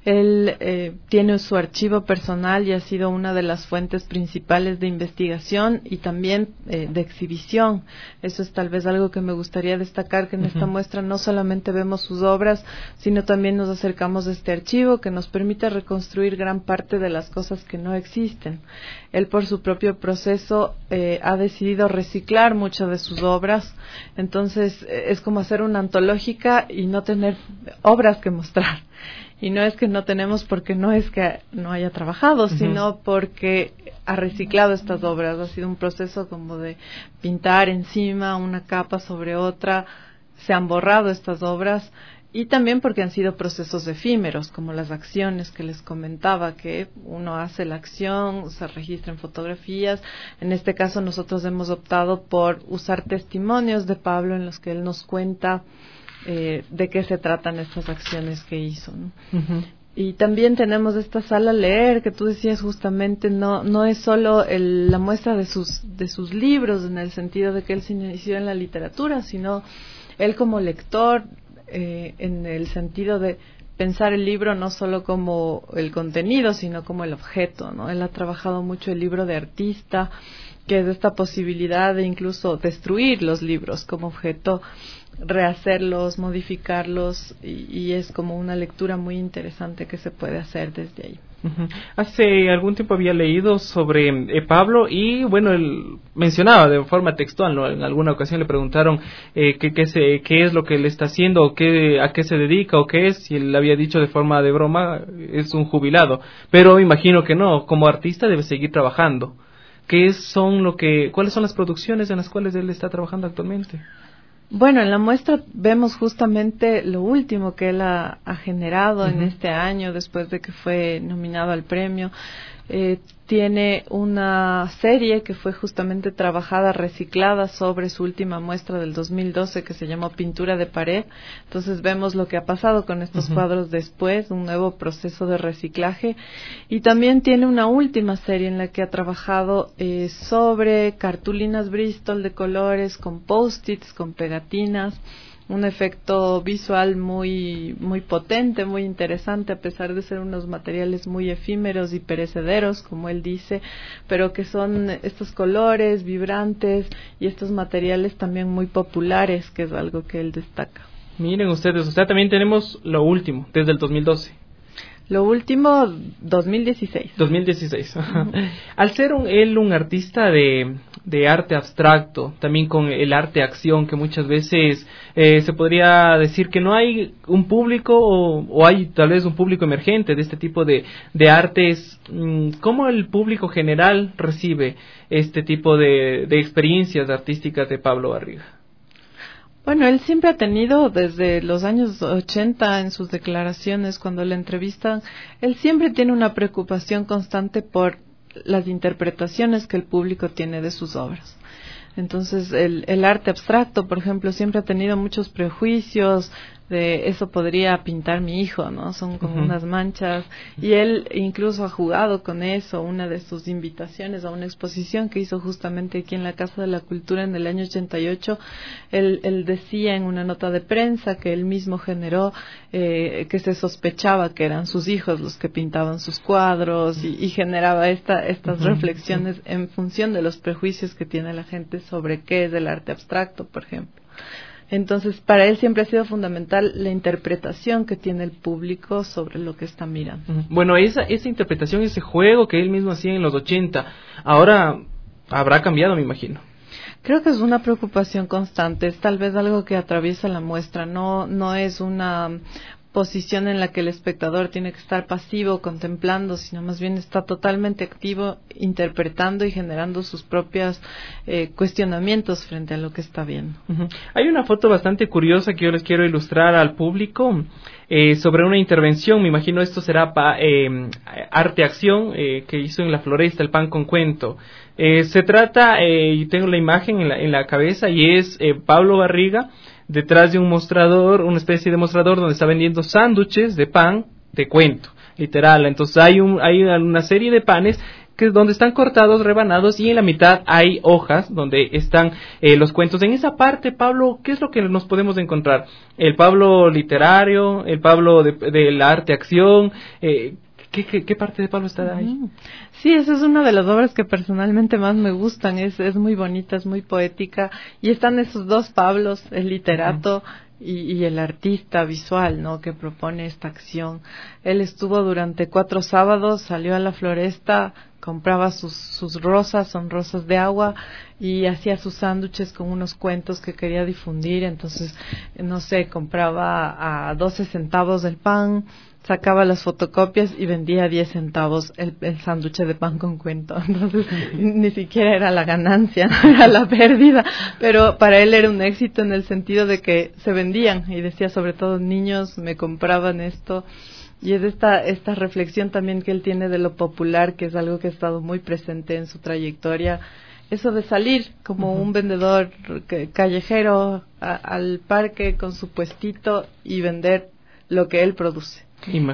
Él tiene su archivo personal y ha sido una de las fuentes principales de investigación y también de exhibición. Eso es tal vez algo que me gustaría destacar, que en esta muestra no solamente vemos sus obras, sino también nos acercamos a este archivo que nos permite reconstruir gran parte de las cosas que no existen. Él, por su propio proceso, ha decidido reciclar muchas de sus obras. Entonces es como hacer una antológica y no tener obras que mostrar. Y no es que no tenemos porque no es que no haya trabajado, sino porque ha reciclado estas obras. Ha sido un proceso como de pintar encima una capa sobre otra. Se han borrado estas obras y también porque han sido procesos efímeros, como las acciones que les comentaba, que uno hace la acción, se registra en fotografías. En este caso nosotros hemos optado por usar testimonios de Pablo en los que él nos cuenta de qué se tratan estas acciones que hizo, ¿no? Y también tenemos esta sala Leer, que tú decías justamente, no es solo la muestra de sus libros, en el sentido de que él se inició en la literatura, sino él como lector, en el sentido de pensar el libro no solo como el contenido, sino como el objeto, ¿no? Él ha trabajado mucho el libro de artista, que es esta posibilidad de incluso destruir los libros como objeto, rehacerlos, modificarlos, y es como una lectura muy interesante que se puede hacer desde ahí. Hace algún tiempo había leído sobre Pablo y bueno, él mencionaba de forma textual, ¿no? En alguna ocasión le preguntaron qué es lo que él está haciendo, o a qué se dedica o qué es, y él había dicho de forma de broma, es un jubilado, pero imagino que no, como artista debe seguir trabajando. ¿Cuáles son las producciones en las cuales él está trabajando actualmente? Bueno, en la muestra vemos justamente lo último que él ha generado en este año, después de que fue nominado al premio. Tiene una serie que fue justamente trabajada, reciclada sobre su última muestra del 2012, que se llamó Pintura de Pared. Entonces vemos lo que ha pasado con estos cuadros después, un nuevo proceso de reciclaje. Y también tiene una última serie en la que ha trabajado sobre cartulinas Bristol de colores, con post-its, con pegatinas. Un efecto visual muy potente, muy interesante, a pesar de ser unos materiales muy efímeros y perecederos, como él dice, pero que son estos colores vibrantes y estos materiales también muy populares, que es algo que él destaca. Miren ustedes, también tenemos lo último, desde el 2012. Lo último, 2016. 2016. Al ser él un artista de arte abstracto, también con el arte-acción, que muchas veces se podría decir que no hay un público o hay tal vez un público emergente de este tipo de artes. ¿Cómo el público general recibe este tipo de experiencias artísticas de Pablo Barriga? Bueno, él siempre ha tenido, desde los años 80, en sus declaraciones, cuando le entrevistan, él siempre tiene una preocupación constante por las interpretaciones que el público tiene de sus obras. Entonces, el arte abstracto, por ejemplo, siempre ha tenido muchos prejuicios de eso podría pintar mi hijo, ¿no? Son como unas manchas. Y él incluso ha jugado con eso. Una de sus invitaciones a una exposición que hizo justamente aquí en la Casa de la Cultura en el año 88, él decía en una nota de prensa que él mismo generó, que se sospechaba que eran sus hijos los que pintaban sus cuadros y generaba estas reflexiones en función de los prejuicios que tiene la gente sobre qué es el arte abstracto, por ejemplo. Entonces, para él siempre ha sido fundamental la interpretación que tiene el público sobre lo que está mirando. Bueno, esa interpretación, ese juego que él mismo hacía en los 80, ahora habrá cambiado, me imagino. Creo que es una preocupación constante, es tal vez algo que atraviesa la muestra, no es una posición en la que el espectador tiene que estar pasivo contemplando, sino más bien está totalmente activo interpretando y generando sus propios cuestionamientos frente a lo que está viendo. Hay una foto bastante curiosa que yo les quiero ilustrar al público sobre una intervención, me imagino esto será arte-acción que hizo en la Floresta, el pan con cuento. Se trata, y tengo la imagen en la cabeza, y es Pablo Barriga detrás de un mostrador, una especie de mostrador donde está vendiendo sándwiches de pan de cuento, literal. Entonces hay una serie de panes donde están cortados, rebanados, y en la mitad hay hojas donde están los cuentos. En esa parte, Pablo, ¿qué es lo que nos podemos encontrar? ¿El Pablo literario? ¿El Pablo de la arte-acción? ¿Qué parte de Pablo está ahí? Sí, esa es una de las obras que personalmente más me gustan, es muy bonita, es muy poética, y están esos dos Pablos, el literato y el artista visual, ¿no?, que propone esta acción. Él estuvo durante 4 sábados, salió a la Floresta, compraba sus rosas, son rosas de agua, y hacía sus sándwiches con unos cuentos que quería difundir. Entonces, no sé, compraba a 12 centavos el pan, sacaba las fotocopias y vendía a 10 centavos el sándwich de pan con cuento. Entonces, ni siquiera era la ganancia, era la pérdida, pero para él era un éxito en el sentido de que se vendían, y decía, sobre todo niños me compraban esto. Y es esta reflexión también que él tiene de lo popular, que es algo que ha estado muy presente en su trayectoria, eso de salir como un vendedor callejero al parque con su puestito y vender lo que él produce.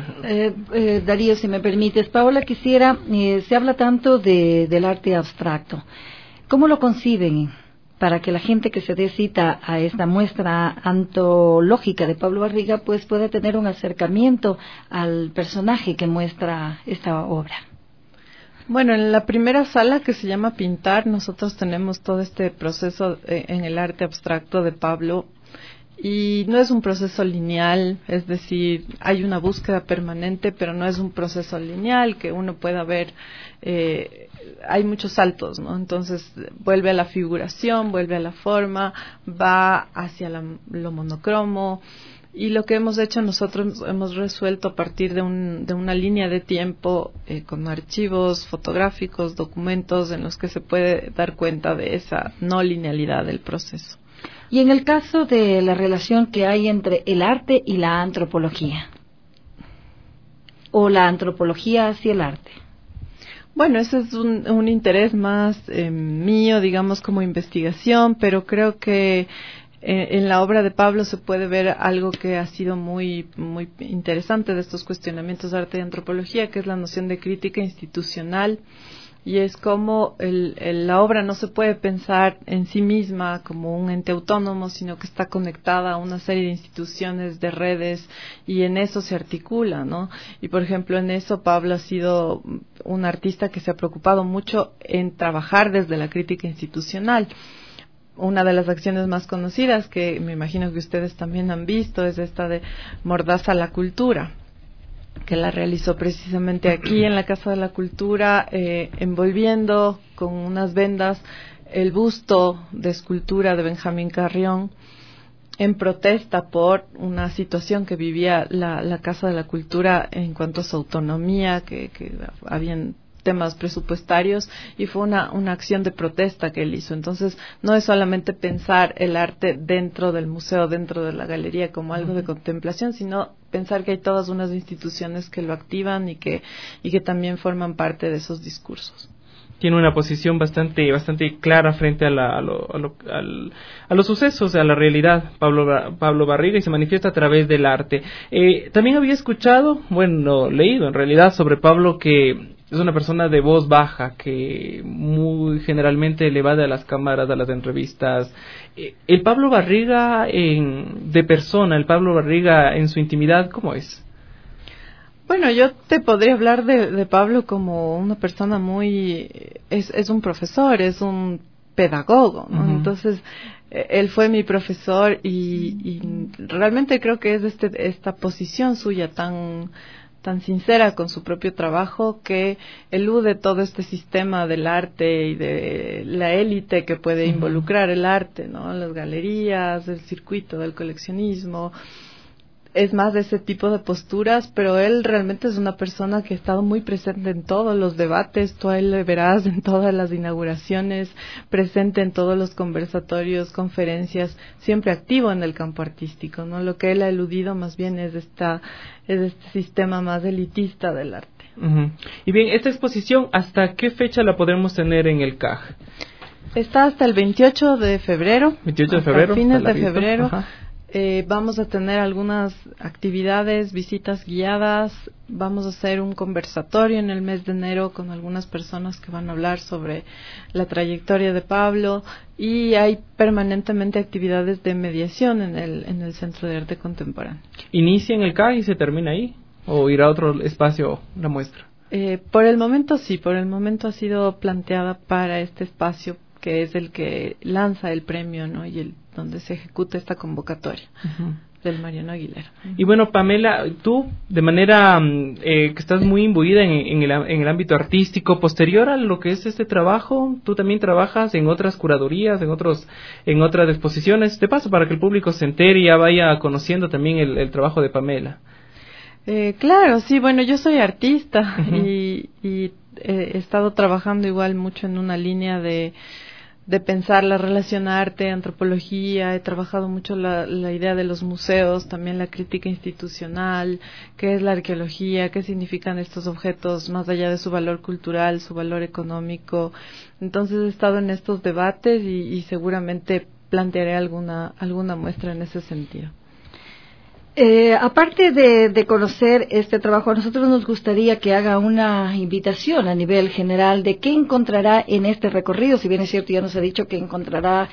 Darío, si me permites, Paola, quisiera, se habla tanto del arte abstracto. ¿Cómo lo conciben para que la gente que se dé cita a esta muestra antológica de Pablo Barriga pues pueda tener un acercamiento al personaje que muestra esta obra? Bueno, en la primera sala, que se llama Pintar, nosotros tenemos todo este proceso en el arte abstracto de Pablo. Y no es un proceso lineal, es decir, hay una búsqueda permanente, pero no es un proceso lineal que uno pueda ver, hay muchos saltos, ¿no? Entonces vuelve a la figuración, vuelve a la forma, va hacia lo monocromo, y lo que hemos hecho nosotros hemos resuelto a partir de una línea de tiempo con archivos fotográficos, documentos en los que se puede dar cuenta de esa no linealidad del proceso. Y en el caso de la relación que hay entre el arte y la antropología, o la antropología hacia el arte. Bueno, ese es un interés más mío, digamos, como investigación, pero creo que en la obra de Pablo se puede ver algo que ha sido muy, muy interesante de estos cuestionamientos de arte y antropología, que es la noción de crítica institucional. Y es como la obra no se puede pensar en sí misma como un ente autónomo, sino que está conectada a una serie de instituciones, de redes, y en eso se articula, ¿no? Y por ejemplo, en eso Pablo ha sido un artista que se ha preocupado mucho en trabajar desde la crítica institucional. Una de las acciones más conocidas, que me imagino que ustedes también han visto, es esta de Mordaza la Cultura, que la realizó precisamente aquí en la Casa de la Cultura, envolviendo con unas vendas el busto de escultura de Benjamín Carrión, en protesta por una situación que vivía la Casa de la Cultura en cuanto a su autonomía, que habían temas presupuestarios, y fue una acción de protesta que él hizo. Entonces, no es solamente pensar el arte dentro del museo, dentro de la galería, como algo de contemplación, sino pensar que hay todas unas instituciones que lo activan y que también forman parte de esos discursos. Tiene una posición bastante clara frente a los sucesos, a la realidad, Pablo Barriga, y se manifiesta a través del arte. También había escuchado, leído en realidad sobre Pablo, que es una persona de voz baja, que muy generalmente le va de las cámaras, a las entrevistas. El Pablo Barriga de persona, el Pablo Barriga en su intimidad, ¿cómo es? Bueno, yo te podría hablar de Pablo como una persona es un profesor, es un pedagogo, ¿no? Uh-huh. Entonces, él fue mi profesor y realmente creo que es esta posición suya tan sincera con su propio trabajo, que elude todo este sistema del arte y de la élite que puede involucrar el arte, ¿no? Las galerías, el circuito del coleccionismo. Es más de ese tipo de posturas, pero él realmente es una persona que ha estado muy presente en todos los debates. Tú a él le verás en todas las inauguraciones, presente en todos los conversatorios, conferencias, siempre activo en el campo artístico, ¿no? Lo que él ha eludido más bien es este sistema más elitista del arte. Uh-huh. Y bien, esta exposición, ¿hasta qué fecha la podremos tener en el CAG? Está hasta el 28 de febrero. 28 de febrero. Fines de febrero. Ajá. Vamos a tener algunas actividades, visitas guiadas, vamos a hacer un conversatorio en el mes de enero con algunas personas que van a hablar sobre la trayectoria de Pablo, y hay permanentemente actividades de mediación en el Centro de Arte Contemporáneo. ¿Inicia en el CAG y se termina ahí? ¿O irá a otro espacio la muestra? Por el momento sí, por el momento ha sido planteada para este espacio, que es el que lanza el premio, ¿no? Y donde se ejecuta esta convocatoria del Mariano Aguilera. Y bueno, Pamela, tú de manera que estás muy imbuida en el ámbito artístico, posterior a lo que es este trabajo, tú también trabajas en otras curadurías, en otras exposiciones. De paso, para que el público se entere y ya vaya conociendo también el trabajo de Pamela. Claro, sí, bueno, yo soy artista y he estado trabajando igual mucho en una línea de pensar la relación arte, antropología. He trabajado mucho la idea de los museos, también la crítica institucional, qué es la arqueología, qué significan estos objetos más allá de su valor cultural, su valor económico. Entonces he estado en estos debates y seguramente plantearé alguna muestra en ese sentido. Aparte de conocer este trabajo, a nosotros nos gustaría que haga una invitación a nivel general de qué encontrará en este recorrido. Si bien es cierto, ya nos ha dicho que encontrará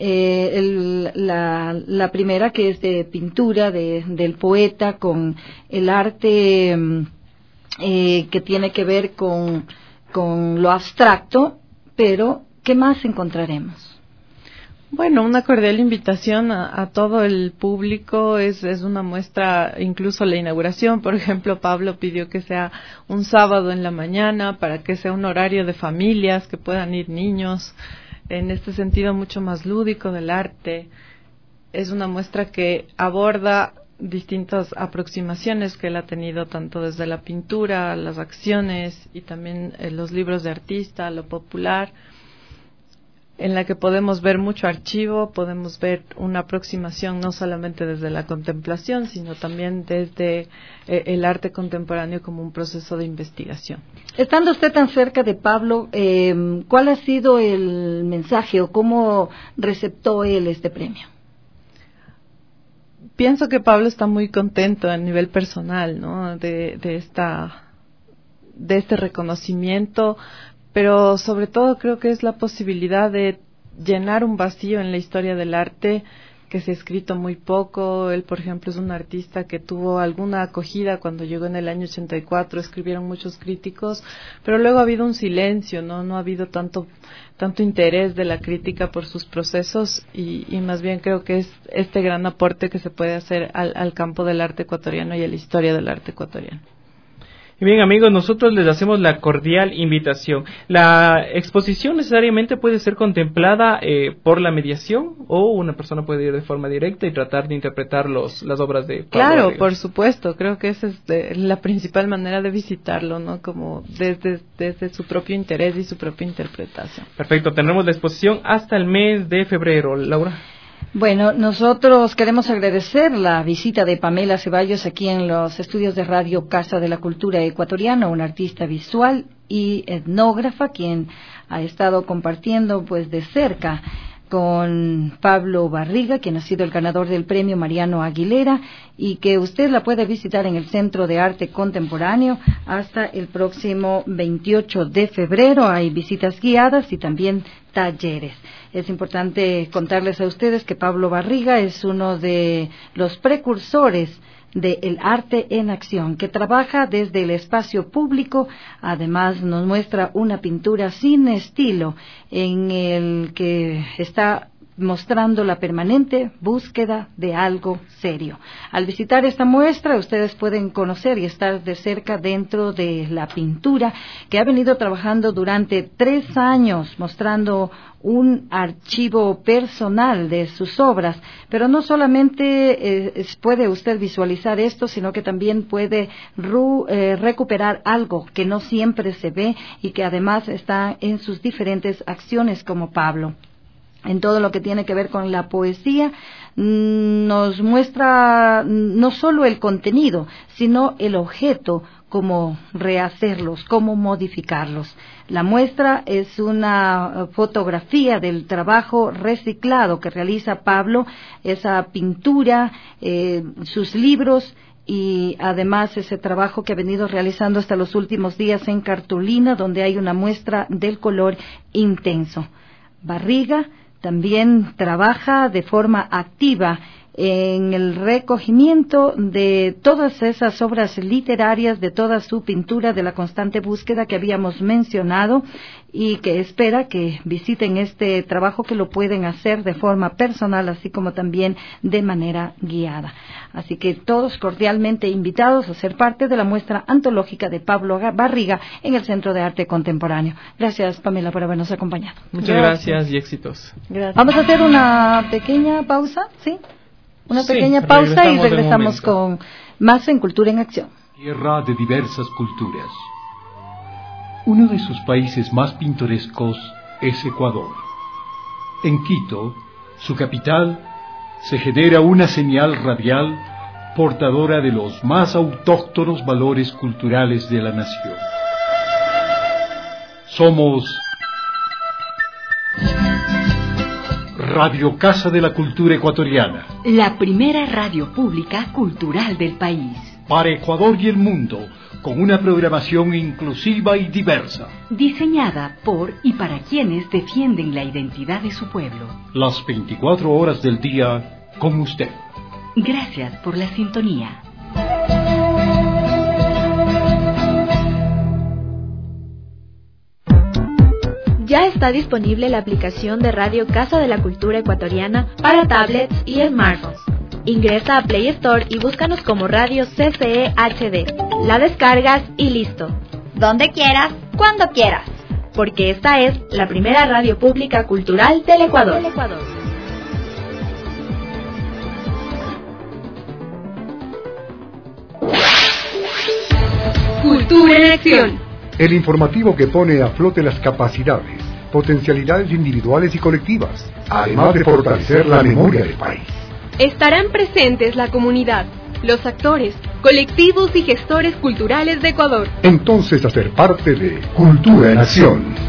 la primera, que es de pintura del poeta, con el arte que tiene que ver con lo abstracto, pero ¿qué más encontraremos? Bueno, una cordial invitación a todo el público. Es una muestra, incluso la inauguración, por ejemplo, Pablo pidió que sea un sábado en la mañana para que sea un horario de familias, que puedan ir niños, en este sentido mucho más lúdico del arte. Es una muestra que aborda distintas aproximaciones que él ha tenido, tanto desde la pintura, las acciones y también los libros de artista, lo popular, en la que podemos ver mucho archivo, podemos ver una aproximación no solamente desde la contemplación, sino también desde el arte contemporáneo como un proceso de investigación. Estando usted tan cerca de Pablo, ¿cuál ha sido el mensaje o cómo receptó él este premio? Pienso que Pablo está muy contento a nivel personal, ¿no? de este reconocimiento, pero sobre todo creo que es la posibilidad de llenar un vacío en la historia del arte que se ha escrito muy poco. Él, por ejemplo, es un artista que tuvo alguna acogida cuando llegó en el año 84, escribieron muchos críticos, pero luego ha habido un silencio, no ha habido tanto interés de la crítica por sus procesos, y más bien creo que es este gran aporte que se puede hacer al campo del arte ecuatoriano y a la historia del arte ecuatoriano. Bien, amigos, nosotros les hacemos la cordial invitación. ¿La exposición necesariamente puede ser contemplada por la mediación o una persona puede ir de forma directa y tratar de interpretar las obras de Pablo Claro, Barriga? por supuesto. Creo que esa es la principal manera de visitarlo, ¿no? Como desde su propio interés y su propia interpretación. Perfecto, tendremos la exposición hasta el mes de febrero. Laura. Bueno, nosotros queremos agradecer la visita de Pamela Ceballos aquí en los estudios de Radio Casa de la Cultura Ecuatoriana, una artista visual y etnógrafa quien ha estado compartiendo pues de cerca con Pablo Barriga, quien ha sido el ganador del premio Mariano Aguilera, y que usted la puede visitar en el Centro de Arte Contemporáneo hasta el próximo 28 de febrero. Hay visitas guiadas y también talleres. Es importante contarles a ustedes que Pablo Barriga es uno de los precursores del arte en acción, que trabaja desde el espacio público. Además nos muestra una pintura sin estilo en el que está mostrando la permanente búsqueda de algo serio. Al visitar esta muestra, ustedes pueden conocer y estar de cerca dentro de la pintura que ha venido trabajando durante 3 años, mostrando un archivo personal de sus obras, pero no solamente puede usted visualizar esto, sino que también puede recuperar algo que no siempre se ve y que además está en sus diferentes acciones como Pablo. En todo lo que tiene que ver con la poesía, nos muestra no solo el contenido, sino el objeto, cómo rehacerlos, cómo modificarlos. La muestra es una fotografía del trabajo reciclado que realiza Pablo, esa pintura, sus libros y además ese trabajo que ha venido realizando hasta los últimos días en cartulina, donde hay una muestra del color intenso. Barriga también trabaja de forma activa en el recogimiento de todas esas obras literarias, de toda su pintura, de la constante búsqueda que habíamos mencionado, y que espera que visiten este trabajo, que lo pueden hacer de forma personal, así como también de manera guiada. Así que todos cordialmente invitados a ser parte de la muestra antológica de Pablo Barriga en el Centro de Arte Contemporáneo. Gracias, Pamela, por habernos acompañado. Muchas gracias y éxitos. Gracias. Vamos a hacer una pequeña pausa, ¿sí? Una pequeña pausa y regresamos con más en Cultura en Acción. Tierra de diversas culturas. Uno de sus países más pintorescos es Ecuador. En Quito, su capital, se genera una señal radial portadora de los más autóctonos valores culturales de la nación. Somos Radio Casa de la Cultura Ecuatoriana, la primera radio pública cultural del país. Para Ecuador y el mundo, con una programación inclusiva y diversa. Diseñada por y para quienes defienden la identidad de su pueblo. Las 24 horas del día con usted. Gracias por la sintonía. Ya está disponible la aplicación de Radio Casa de la Cultura Ecuatoriana para tablets y smartphones. Ingresa a Play Store y búscanos como Radio CCE HD. La descargas y listo. Donde quieras, cuando quieras. Porque esta es la primera radio pública cultural del Ecuador. Cultura en acción. El informativo que pone a flote las capacidades, potencialidades individuales y colectivas, además de fortalecer la memoria del país. Estarán presentes la comunidad, los actores, colectivos y gestores culturales de Ecuador. Entonces, hacer parte de Cultura en Acción.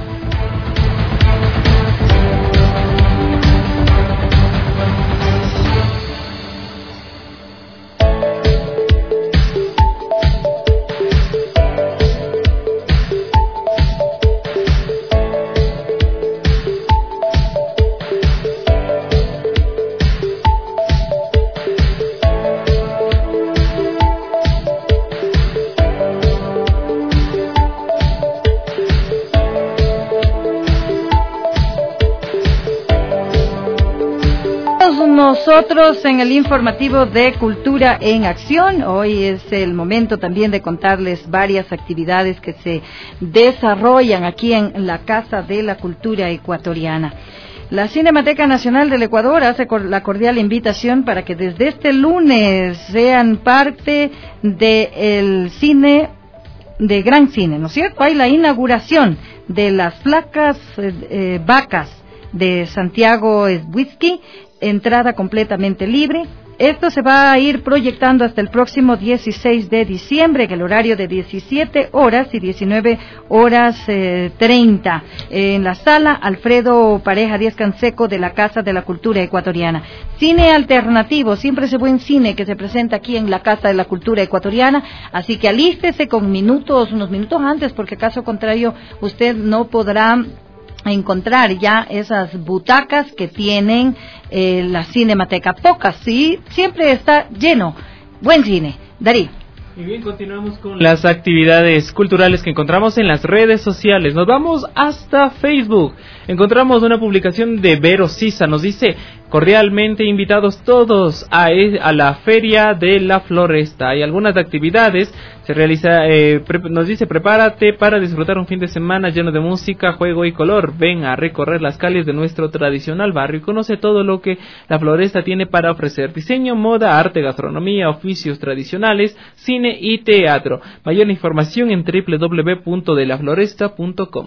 Continuamos nosotros en el informativo de Cultura en Acción. Hoy es el momento también de contarles varias actividades que se desarrollan aquí en la Casa de la Cultura Ecuatoriana. La Cinemateca Nacional del Ecuador hace la cordial invitación para que desde este lunes sean parte del cine, de Gran Cine, ¿no es cierto? Hay la inauguración de las flacas vacas de Santiago Esbuitsky, entrada completamente libre. Esto se va a ir proyectando hasta el próximo 16 de diciembre, en el horario de 17 horas y 19 horas 30, en la sala Alfredo Pareja Díaz Canseco de la Casa de la Cultura Ecuatoriana. Cine alternativo, siempre ese buen cine que se presenta aquí en la Casa de la Cultura Ecuatoriana, así que alístese con unos minutos antes, porque caso contrario usted no podrá encontrar ya esas butacas que tienen la Cinemateca. Pocas, sí, siempre está lleno. Buen cine. Darío. Y bien, continuamos con las actividades culturales que encontramos en las redes sociales. Nos vamos hasta Facebook. Encontramos una publicación de Vero Sisa. Nos dice: cordialmente invitados todos a la Feria de la Floresta. Hay algunas actividades. Se realiza, nos dice: prepárate para disfrutar un fin de semana lleno de música, juego y color. Ven a recorrer las calles de nuestro tradicional barrio y conoce todo lo que la Floresta tiene para ofrecer: diseño, moda, arte, gastronomía, oficios tradicionales, cine y teatro. Mayor información en www.delafloresta.com.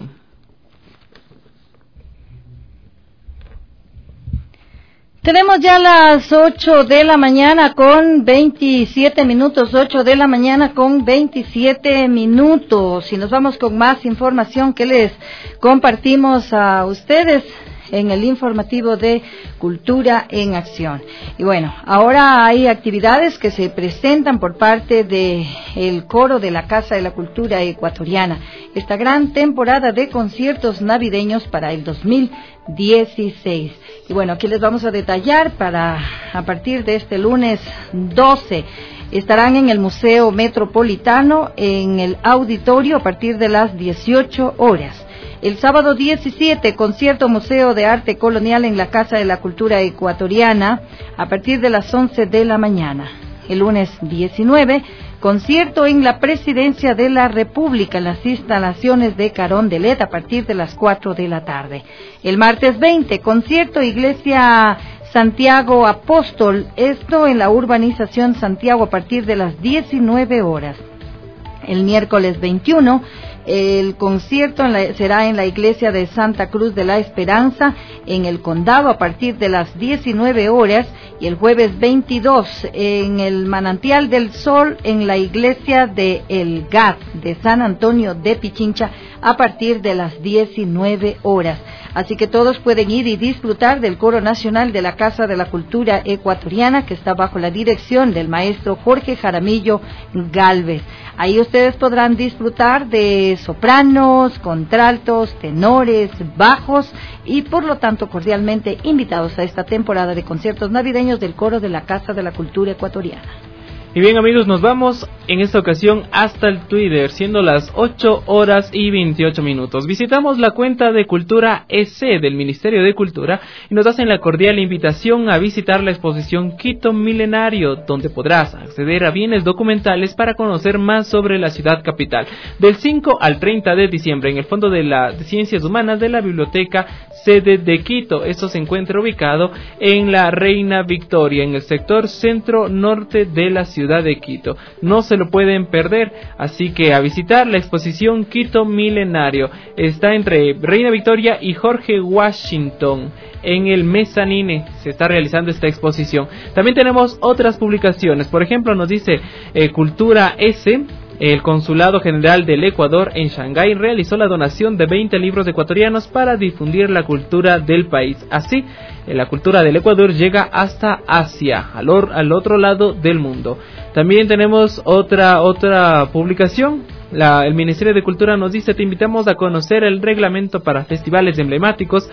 Tenemos ya las 8 de la mañana con 27 minutos, 8 de la mañana con 27 minutos. Y nos vamos con más información que les compartimos a ustedes en el informativo de Cultura en Acción. Y bueno, ahora hay actividades que se presentan por parte del coro de la Casa de la Cultura Ecuatoriana. Esta gran temporada de conciertos navideños para el 2016. Y bueno, aquí les vamos a detallar a partir de este lunes 12. Estarán en el Museo Metropolitano, en el auditorio, a partir de las 18 horas. El sábado 17, concierto Museo de Arte Colonial en la Casa de la Cultura Ecuatoriana, a partir de las 11 de la mañana. El lunes 19, concierto en la Presidencia de la República, en las instalaciones de Carondelet, a partir de las 4 de la tarde. El martes 20, concierto Iglesia Santiago Apóstol, esto en la urbanización Santiago, a partir de las 19 horas. El miércoles 21, el concierto será en la iglesia de Santa Cruz de la Esperanza, en el Condado, a partir de las 19 horas. Y el jueves 22, en el Manantial del Sol, en la iglesia de El Gat de San Antonio de Pichincha, a partir de las 19 horas. Así que todos pueden ir y disfrutar del Coro Nacional de la Casa de la Cultura Ecuatoriana, que está bajo la dirección del maestro Jorge Jaramillo Galvez. Ahí ustedes podrán disfrutar de sopranos, contraltos, tenores, bajos, y por lo tanto cordialmente invitados a esta temporada de conciertos navideños del Coro de la Casa de la Cultura Ecuatoriana. Y bien, amigos, nos vamos en esta ocasión hasta el Twitter, siendo las 8 horas y 28 minutos. Visitamos la cuenta de Cultura EC del Ministerio de Cultura y nos hacen la cordial invitación a visitar la exposición Quito Milenario, donde podrás acceder a bienes documentales para conocer más sobre la ciudad capital. Del 5 al 30 de diciembre en el Fondo de Ciencias Humanas de la Biblioteca Sede de Quito. Esto se encuentra ubicado en la Reina Victoria, en el sector centro-norte de la ciudad de Quito. No se lo pueden perder, así que a visitar la exposición Quito Milenario. Está entre Reina Victoria y Jorge Washington. En el mezanine se está realizando esta exposición. También tenemos otras publicaciones. Por ejemplo, nos dice Cultura S. El Consulado General del Ecuador en Shanghái realizó la donación de 20 libros ecuatorianos para difundir la cultura del país. Así, la cultura del Ecuador llega hasta Asia, al otro lado del mundo. También tenemos otra publicación El Ministerio de Cultura nos dice: te invitamos a conocer el reglamento para festivales emblemáticos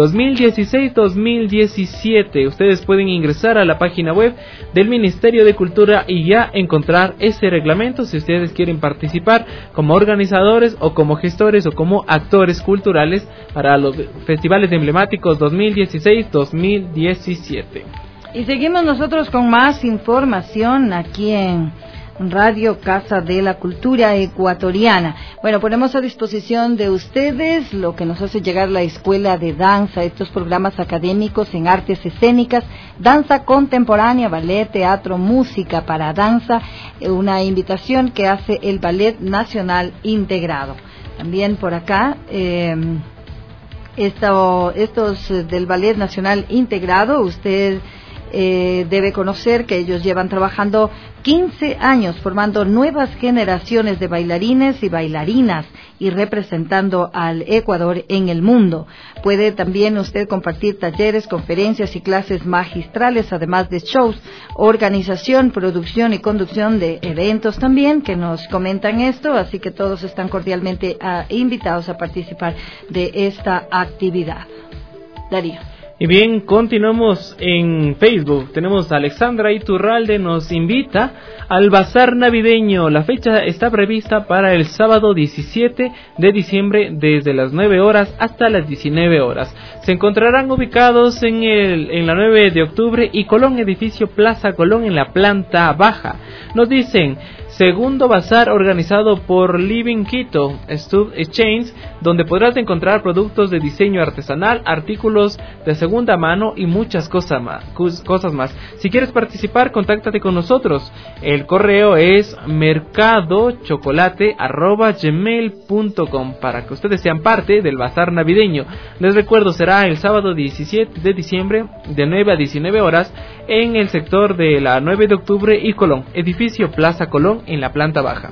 2016-2017. Ustedes pueden ingresar a la página web del Ministerio de Cultura y ya encontrar ese reglamento si ustedes quieren participar como organizadores o como gestores o como actores culturales para los festivales emblemáticos 2016-2017. Y seguimos nosotros con más información aquí en Radio Casa de la Cultura Ecuatoriana. Bueno, ponemos a disposición de ustedes lo que nos hace llegar la Escuela de Danza, estos programas académicos en artes escénicas, danza contemporánea, ballet, teatro, música para danza, una invitación que hace el Ballet Nacional Integrado. También por acá, estos del Ballet Nacional Integrado, usted debe conocer que ellos llevan trabajando 15 años formando nuevas generaciones de bailarines y bailarinas y representando al Ecuador en el mundo. Puede también usted compartir talleres, conferencias y clases magistrales, además de shows, organización, producción y conducción de eventos también, que nos comentan esto, así que todos están cordialmente invitados a participar de esta actividad. Darío. Y bien, continuamos en Facebook. Tenemos a Alexandra Iturralde, nos invita al bazar navideño. La fecha está prevista para el sábado 17 de diciembre desde las 9 horas hasta las 19 horas. Se encontrarán ubicados en la 9 de octubre y Colón, edificio Plaza Colón, en la planta baja. Nos dicen: segundo bazar organizado por Living Quito Stud Exchange, donde podrás encontrar productos de diseño artesanal, artículos de segunda mano y muchas cosas más. Si quieres participar, contáctate con nosotros. El correo es mercadochocolate@gmail.com para que ustedes sean parte del bazar navideño. Les recuerdo, será el sábado 17 de diciembre de 9 a 19 horas en el sector de la 9 de octubre y Colón, edificio Plaza Colón, en la planta baja.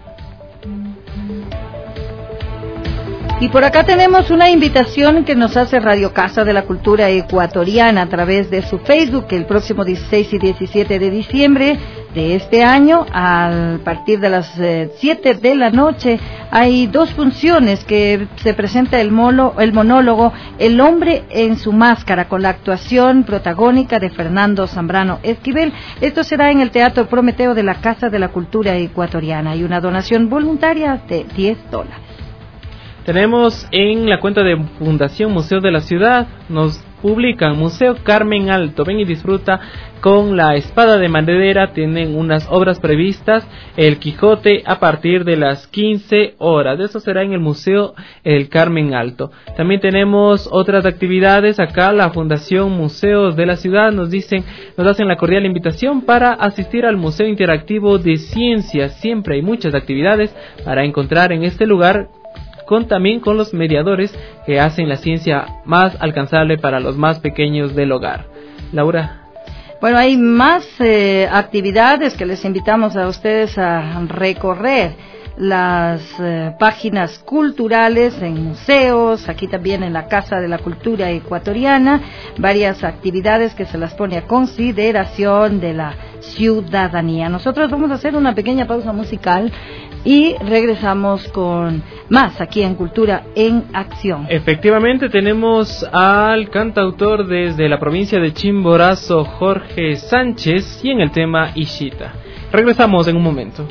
Y por acá tenemos una invitación que nos hace Radio Casa de la Cultura Ecuatoriana a través de su Facebook, que el próximo 16 y 17 de diciembre de este año, a partir de las 7 de la noche, hay dos funciones que se presenta el monólogo El hombre en su máscara, con la actuación protagónica de Fernando Zambrano Esquivel. Esto será en el Teatro Prometeo de la Casa de la Cultura Ecuatoriana. Hay una donación voluntaria de $10. Tenemos en la cuenta de Fundación Museo de la Ciudad, nos publican: Museo Carmen Alto, ven y disfruta con la espada de madera. Tienen unas obras previstas, El Quijote, a partir de las 15 horas. Eso será en el Museo El Carmen Alto. También tenemos otras actividades acá. La Fundación Museos de la Ciudad nos hacen la cordial invitación para asistir al Museo Interactivo de Ciencias. Siempre hay muchas actividades para encontrar en este lugar, también con los mediadores que hacen la ciencia más alcanzable para los más pequeños del hogar. Laura. Bueno, hay más actividades que les invitamos a ustedes a recorrer. Las páginas culturales en museos, aquí también en la Casa de la Cultura Ecuatoriana, varias actividades que se las pone a consideración de la ciudadanía. Nosotros vamos a hacer una pequeña pausa musical y regresamos con más aquí en Cultura en Acción. Efectivamente, tenemos al cantautor desde la provincia de Chimborazo, Jorge Sánchez, y en el tema Ishita. Regresamos en un momento.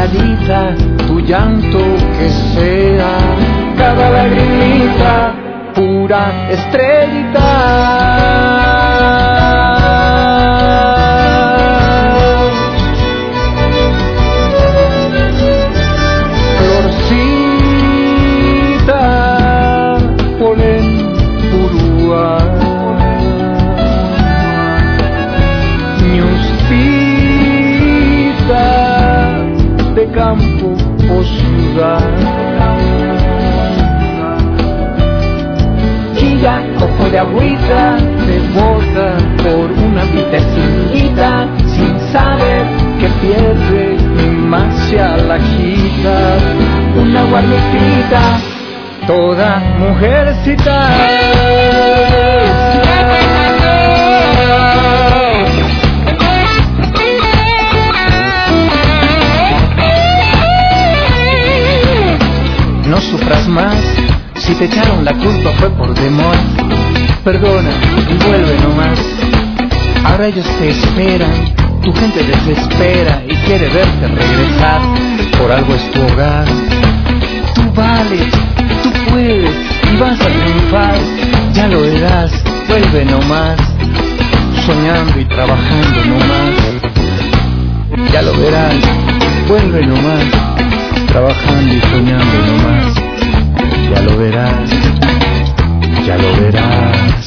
calladita, tu llanto que sea cada lagrimita, pura estrellita. Campo o ciudad, chilla ojo de agüita, devota por una vida extinguida, sin saber que pierde ni más se alajita, una guarniecita, toda mujercita. No sufras más, si te echaron la culpa fue por temor. Perdona y vuelve nomás. Ahora ellos te esperan, tu gente desespera y quiere verte regresar. Por algo es tu hogar. Tú vales, tú puedes y vas a triunfar. Ya lo verás, vuelve nomás. Soñando y trabajando nomás. Ya lo verás, vuelve nomás. Trabajando y soñando nomás, ya lo verás, ya lo verás.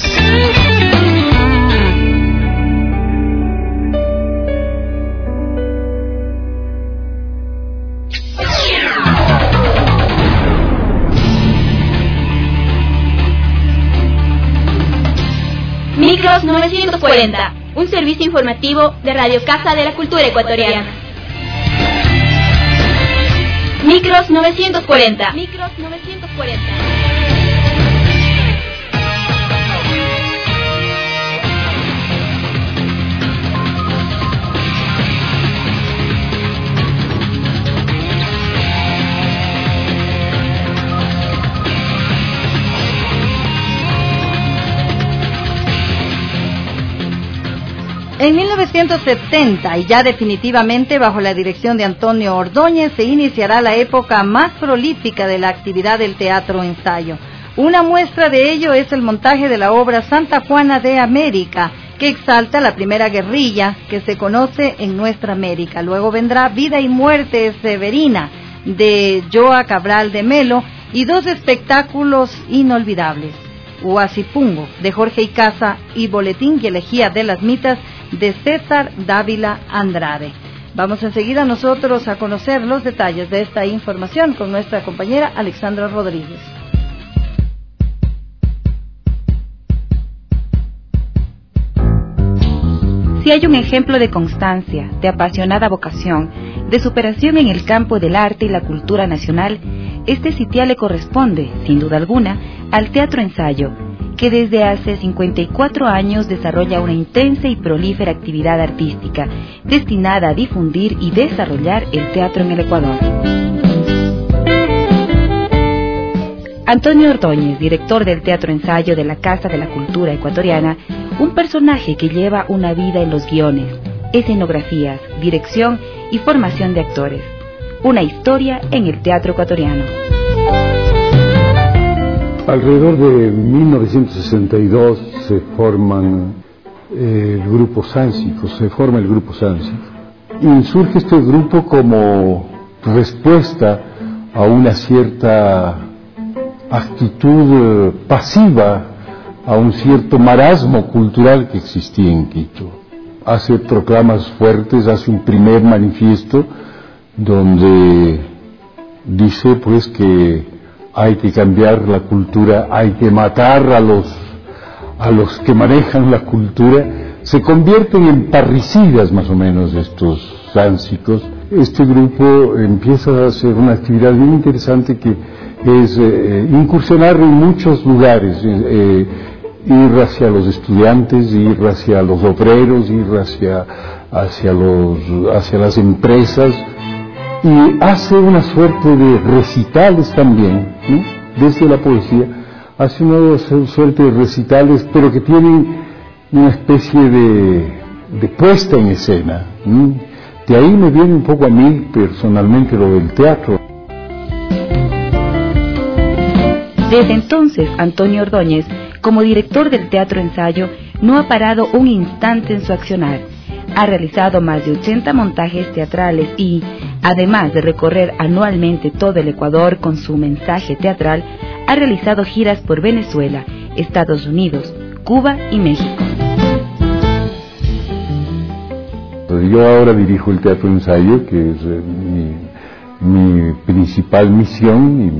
Micros 940, un servicio informativo de Radio Casa de la Cultura Ecuatoriana. Micros 940. Micros 940. En 1970, y ya definitivamente bajo la dirección de Antonio Ordóñez, se iniciará la época más prolífica de la actividad del teatro ensayo. Una muestra de ello es el montaje de la obra Santa Juana de América, que exalta la primera guerrilla que se conoce en nuestra América. Luego vendrá Vida y Muerte Severina, de Joa Cabral de Melo, y dos espectáculos inolvidables: Huasipungo, de Jorge Icaza, y Boletín y Elegía de las Mitas, de César Dávila Andrade. Vamos enseguida nosotros a conocer los detalles de esta información con nuestra compañera Alexandra Rodríguez. Si hay un ejemplo de constancia, de apasionada vocación, de superación en el campo del arte y la cultura nacional, este sitial le corresponde, sin duda alguna, al Teatro Ensayo, que desde hace 54 años desarrolla una intensa y prolífera actividad artística destinada a difundir y desarrollar el teatro en el Ecuador. Antonio Ordóñez, director del Teatro Ensayo de la Casa de la Cultura Ecuatoriana, un personaje que lleva una vida en los guiones, escenografías, dirección y formación de actores. Una historia en el teatro ecuatoriano. Alrededor de 1962 se forma el grupo Sánsicos, y surge este grupo como respuesta a una cierta actitud pasiva, a un cierto marasmo cultural que existía en Quito. Hace proclamas fuertes, hace un primer manifiesto donde dice pues que hay que cambiar la cultura, hay que matar a los que manejan la cultura. Se convierten en parricidas más o menos estos sánsicos. Este grupo empieza a hacer una actividad bien interesante que es incursionar en muchos lugares, ir hacia los estudiantes, ir hacia los obreros, ir hacia las empresas, y hace una suerte de recitales también, ¿no? Desde la poesía hace una suerte de recitales, pero que tienen una especie de puesta en escena, ¿no? De ahí me viene un poco a mí personalmente lo del teatro. Desde entonces, Antonio Ordóñez, como director del Teatro Ensayo, no ha parado un instante en su accionar. Ha realizado más de 80 montajes teatrales y, además de recorrer anualmente todo el Ecuador con su mensaje teatral, ha realizado giras por Venezuela, Estados Unidos, Cuba y México. Yo ahora dirijo el Teatro Ensayo, que es mi principal misión y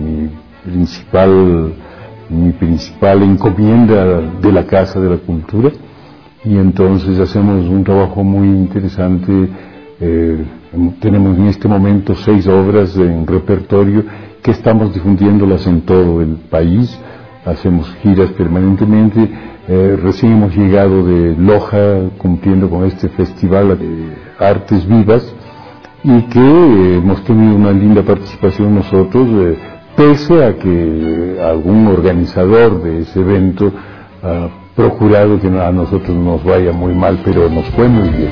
mi principal encomienda de la Casa de la Cultura, y entonces hacemos un trabajo muy interesante. Tenemos en este momento 6 obras en repertorio que estamos difundiéndolas en todo el país. Hacemos giras permanentemente. Recién hemos llegado de Loja cumpliendo con este festival de artes vivas, y que hemos tenido una linda participación nosotros, pese a que algún organizador de ese evento ha procurado que a nosotros nos vaya muy mal, pero nos fue muy bien.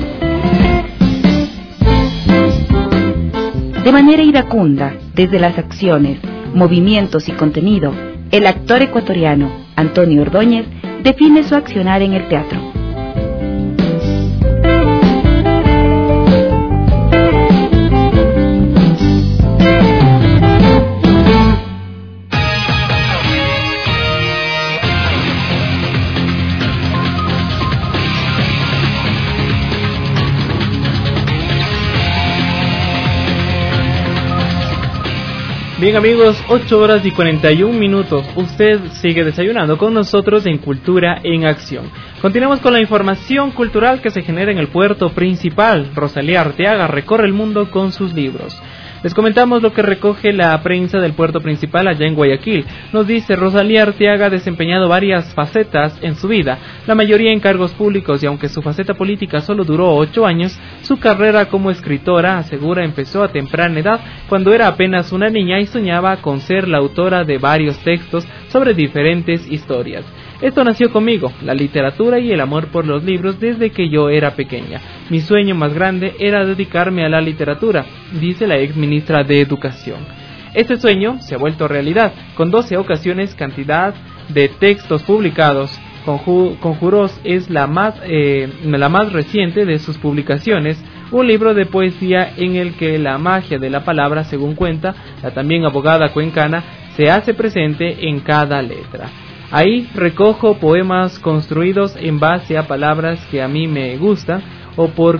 De manera iracunda, desde las acciones, movimientos y contenido, el actor ecuatoriano Antonio Ordóñez define su accionar en el teatro. Bien amigos, 8 horas y 41 minutos. Usted sigue desayunando con nosotros en Cultura en Acción. Continuamos con la información cultural que se genera en el puerto principal. Rosalía Arteaga recorre el mundo con sus libros. Les comentamos lo que recoge la prensa del puerto principal allá en Guayaquil. Nos dice: Rosalía Arteaga ha desempeñado varias facetas en su vida, la mayoría en cargos públicos, y aunque su faceta política solo duró 8 años, su carrera como escritora, asegura, empezó a temprana edad, cuando era apenas una niña y soñaba con ser la autora de varios textos sobre diferentes historias. Esto nació conmigo, la literatura y el amor por los libros, desde que yo era pequeña. Mi sueño más grande era dedicarme a la literatura, dice la ex ministra de Educación. Este sueño se ha vuelto realidad, con 12 ocasiones, cantidad de textos publicados. Conjuros es la más reciente de sus publicaciones, un libro de poesía en el que la magia de la palabra, según cuenta la también abogada cuencana, se hace presente en cada letra. Ahí recojo poemas construidos en base a palabras que a mí me gustan, o por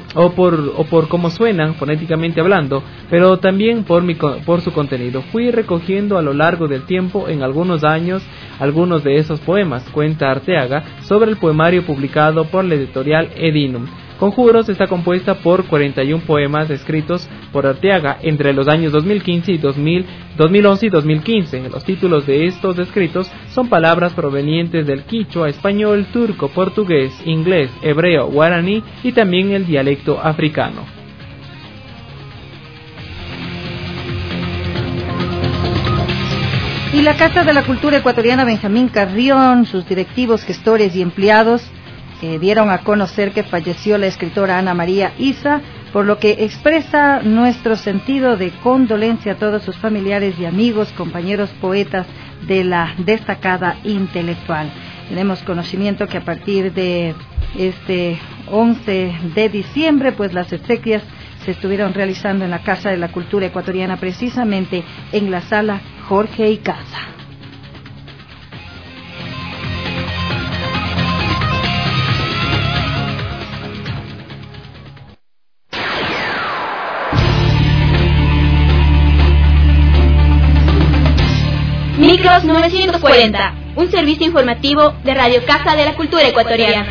cómo suenan fonéticamente hablando, pero también por su contenido. Fui recogiendo a lo largo del tiempo, en algunos años, algunos de esos poemas, cuenta Arteaga, sobre el poemario publicado por la editorial Edinum. Conjuros está compuesta por 41 poemas escritos por Arteaga entre los años 2011 y 2015. Los títulos de estos escritos son palabras provenientes del quichua, español, turco, portugués, inglés, hebreo, guaraní y también el dialecto africano. Y la Casa de la Cultura Ecuatoriana Benjamín Carrión, sus directivos, gestores y empleados dieron a conocer que falleció la escritora Ana María Isa, por lo que expresa nuestro sentido de condolencia a todos sus familiares y amigos, compañeros poetas de la destacada intelectual. Tenemos conocimiento que a partir de este 11 de diciembre, pues las exequias se estuvieron realizando en la Casa de la Cultura Ecuatoriana, precisamente en la sala Jorge y Casa. Micros 940, un servicio informativo de Radio Casa de la Cultura Ecuatoriana.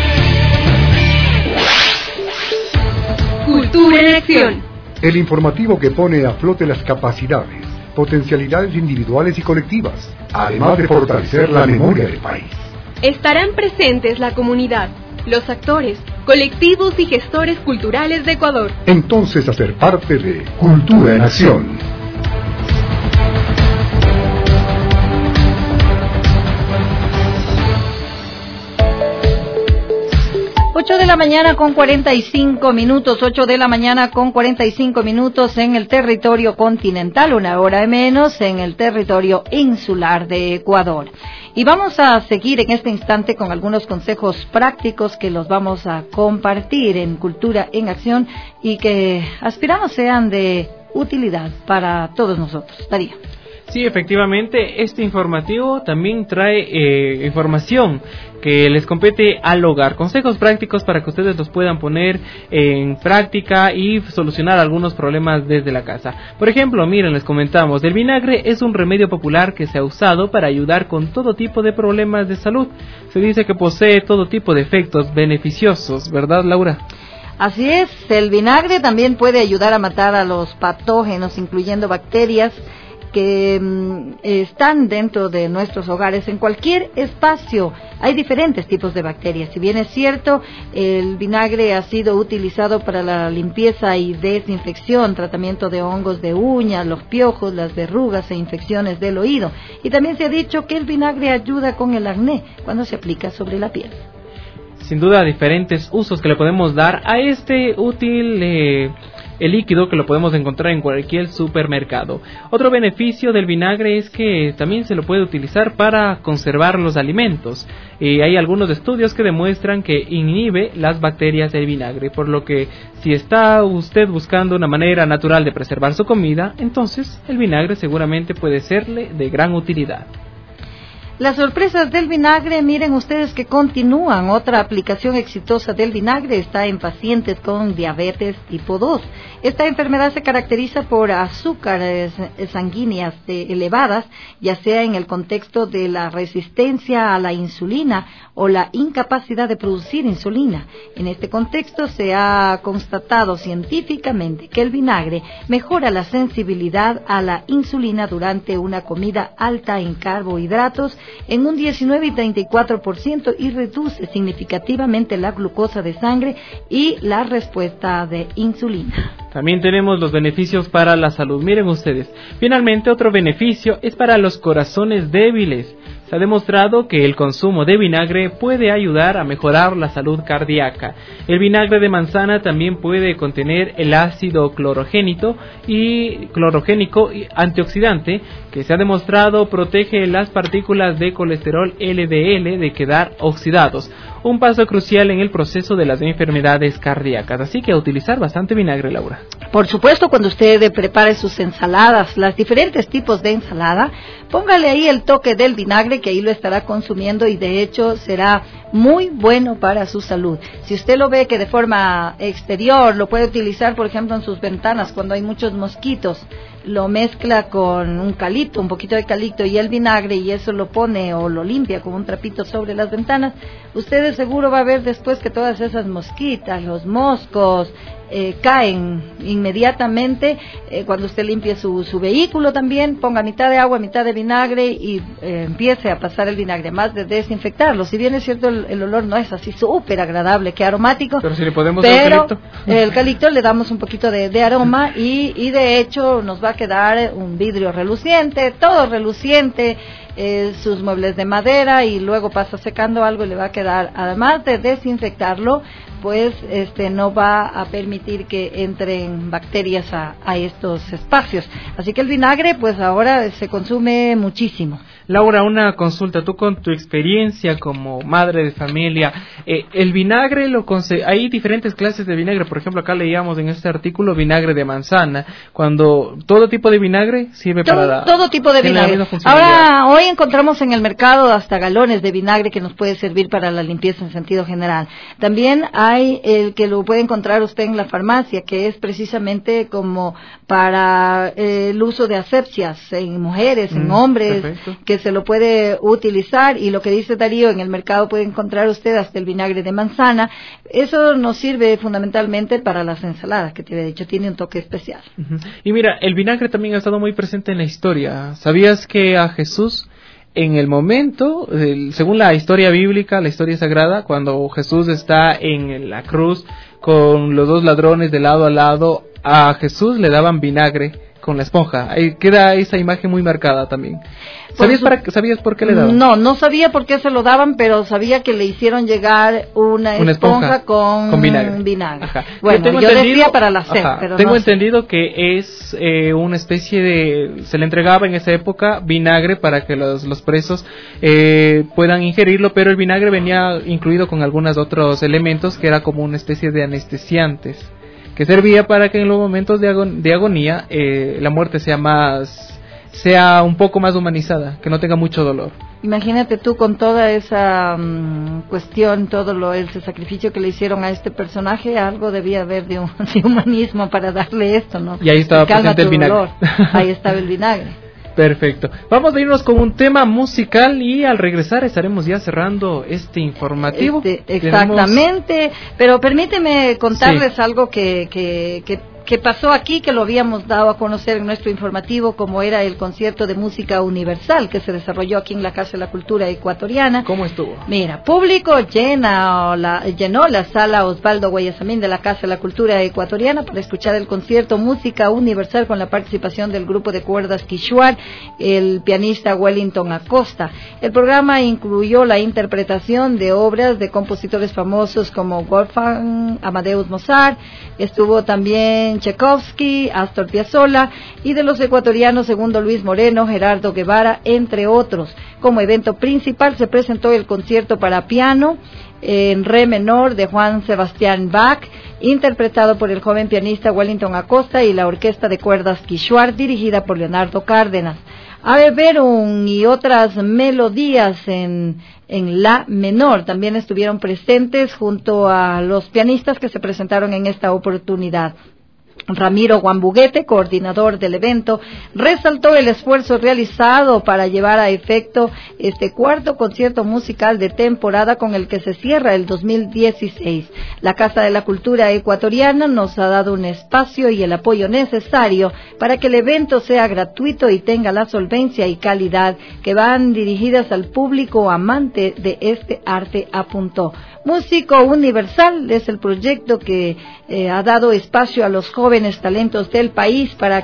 Cultura en Acción. El informativo que pone a flote las capacidades, potencialidades individuales y colectivas, además de fortalecer la memoria del país. Estarán presentes la comunidad, los actores, colectivos y gestores culturales de Ecuador. Entonces, hacer parte de Cultura en Acción. 8 de la mañana con 45 minutos, 8 de la mañana con 45 minutos en el territorio continental, una hora menos en el territorio insular de Ecuador. Y vamos a seguir en este instante con algunos consejos prácticos que los vamos a compartir en Cultura en Acción y que aspiramos sean de utilidad para todos nosotros. Darío. Sí, efectivamente, este informativo también trae información que les compete al hogar, consejos prácticos para que ustedes los puedan poner en práctica y solucionar algunos problemas desde la casa. Por ejemplo, miren, les comentamos, el vinagre es un remedio popular que se ha usado para ayudar con todo tipo de problemas de salud. Se dice que posee todo tipo de efectos beneficiosos, ¿verdad, Laura? Así es, el vinagre también puede ayudar a matar a los patógenos, incluyendo bacterias que están dentro de nuestros hogares en cualquier espacio. Hay diferentes tipos de bacterias. Si bien es cierto, el vinagre ha sido utilizado para la limpieza y desinfección, tratamiento de hongos de uñas, los piojos, las verrugas e infecciones del oído. Y también se ha dicho que el vinagre ayuda con el acné cuando se aplica sobre la piel. Sin duda, diferentes usos que le podemos dar a este útil el líquido que lo podemos encontrar en cualquier supermercado. Otro beneficio del vinagre es que también se lo puede utilizar para conservar los alimentos. Hay algunos estudios que demuestran que inhibe las bacterias del vinagre, por lo que si está usted buscando una manera natural de preservar su comida, entonces el vinagre seguramente puede serle de gran utilidad. Las sorpresas del vinagre, miren ustedes que continúan. Otra aplicación exitosa del vinagre está en pacientes con diabetes tipo 2. Esta enfermedad se caracteriza por azúcares sanguíneas elevadas, ya sea en el contexto de la resistencia a la insulina o la incapacidad de producir insulina. En este contexto se ha constatado científicamente que el vinagre mejora la sensibilidad a la insulina durante una comida alta en carbohidratos en un 19 y 34% y reduce significativamente la glucosa de sangre y la respuesta de insulina. También tenemos los beneficios para la salud. Miren ustedes, finalmente otro beneficio es para los corazones débiles. Se ha demostrado que el consumo de vinagre puede ayudar a mejorar la salud cardíaca. El vinagre de manzana también puede contener el ácido clorogénico y antioxidante que se ha demostrado protege las partículas de colesterol LDL de quedar oxidados. Un paso crucial en el proceso de las enfermedades cardíacas. Así que a utilizar bastante vinagre, Laura. Por supuesto, cuando usted prepare sus ensaladas, los diferentes tipos de ensalada, póngale ahí el toque del vinagre, que ahí lo estará consumiendo y de hecho será muy bueno para su salud. Si usted lo ve que de forma exterior lo puede utilizar, por ejemplo, en sus ventanas cuando hay muchos mosquitos, lo mezcla con un calipto, un poquito de calipto y el vinagre y eso lo pone o lo limpia con un trapito sobre las ventanas, usted de seguro va a ver después que todas esas mosquitas, los moscos, caen inmediatamente. Cuando usted limpie su vehículo también, ponga mitad de agua, mitad de vinagre y empiece a pasar el vinagre, más de desinfectarlo. Si bien es cierto el olor no es así súper agradable, que aromático, pero si le podemos dar el calipto le damos un poquito de aroma y de hecho nos va a quedar un vidrio reluciente, todo reluciente, sus muebles de madera y luego pasa secando algo y le va a quedar, además de desinfectarlo, pues no va a permitir que entren bacterias a estos espacios. Así que el vinagre pues ahora se consume muchísimo. Laura, una consulta, tú con tu experiencia como madre de familia, el vinagre hay diferentes clases de vinagre, por ejemplo acá leíamos en este artículo vinagre de manzana, cuando todo tipo de vinagre sirve para todo tipo de vinagre. Ahora hoy encontramos en el mercado hasta galones de vinagre que nos puede servir para la limpieza en sentido general. También hay el que lo puede encontrar usted en la farmacia, que es precisamente como para el uso de asepsias en mujeres, en hombres, perfecto, que se lo puede utilizar, y lo que dice Darío, en el mercado puede encontrar usted hasta el vinagre de manzana. Eso nos sirve fundamentalmente para las ensaladas, que te he dicho, tiene un toque especial. Y mira, el vinagre también ha estado muy presente en la historia. ¿Sabías que a Jesús, en el momento, según la historia bíblica, la historia sagrada, cuando Jesús está en la cruz con los dos ladrones de lado a lado, a Jesús le daban vinagre con la esponja. Ahí queda esa imagen muy marcada también. ¿Sabías por qué le daban? No sabía por qué se lo daban, pero sabía que le hicieron llegar una esponja con vinagre. Ajá. Bueno, yo decía para la sed, pero tengo entendido que es una especie de... Se le entregaba en esa época vinagre para que los presos puedan ingerirlo, pero el vinagre venía incluido con algunos otros elementos que era como una especie de anestesiantes, que servía para que en los momentos de agonía la muerte sea un poco más humanizada, que no tenga mucho dolor. Imagínate tú con toda esa cuestión, todo ese sacrificio que le hicieron a este personaje, algo debía haber de humanismo para darle esto, ¿no? Y ahí estaba presente el vinagre. Ahí estaba el vinagre. Perfecto. Vamos a irnos con un tema musical y al regresar estaremos ya cerrando este informativo. Exactamente, pero permíteme contarles algo que pasó aquí, que lo habíamos dado a conocer en nuestro informativo, como era el concierto de música universal que se desarrolló aquí en la Casa de la Cultura Ecuatoriana. ¿Cómo estuvo? Mira, público llenó la sala Osvaldo Guayasamín de la Casa de la Cultura Ecuatoriana para escuchar el concierto Música Universal con la participación del grupo de cuerdas Quixuar, el pianista Wellington Acosta. El programa incluyó la interpretación de obras de compositores famosos como Wolfgang Amadeus Mozart, estuvo también Tchaikovsky, Astor Piazzolla y de los ecuatorianos Segundo Luis Moreno, Gerardo Guevara, entre otros. Como evento principal se presentó el concierto para piano en re menor de Juan Sebastián Bach, interpretado por el joven pianista Wellington Acosta y la orquesta de cuerdas Quixuar, dirigida por Leonardo Cárdenas. Ave Verum y otras melodías en la menor también estuvieron presentes junto a los pianistas que se presentaron en esta oportunidad. Ramiro Guambuguete, coordinador del evento, resaltó el esfuerzo realizado para llevar a efecto este cuarto concierto musical de temporada con el que se cierra el 2016. La Casa de la Cultura Ecuatoriana nos ha dado un espacio y el apoyo necesario para que el evento sea gratuito y tenga la solvencia y calidad que van dirigidas al público amante de este arte, apuntó. Músico Universal es el proyecto que ha dado espacio a los jóvenes talentos del país para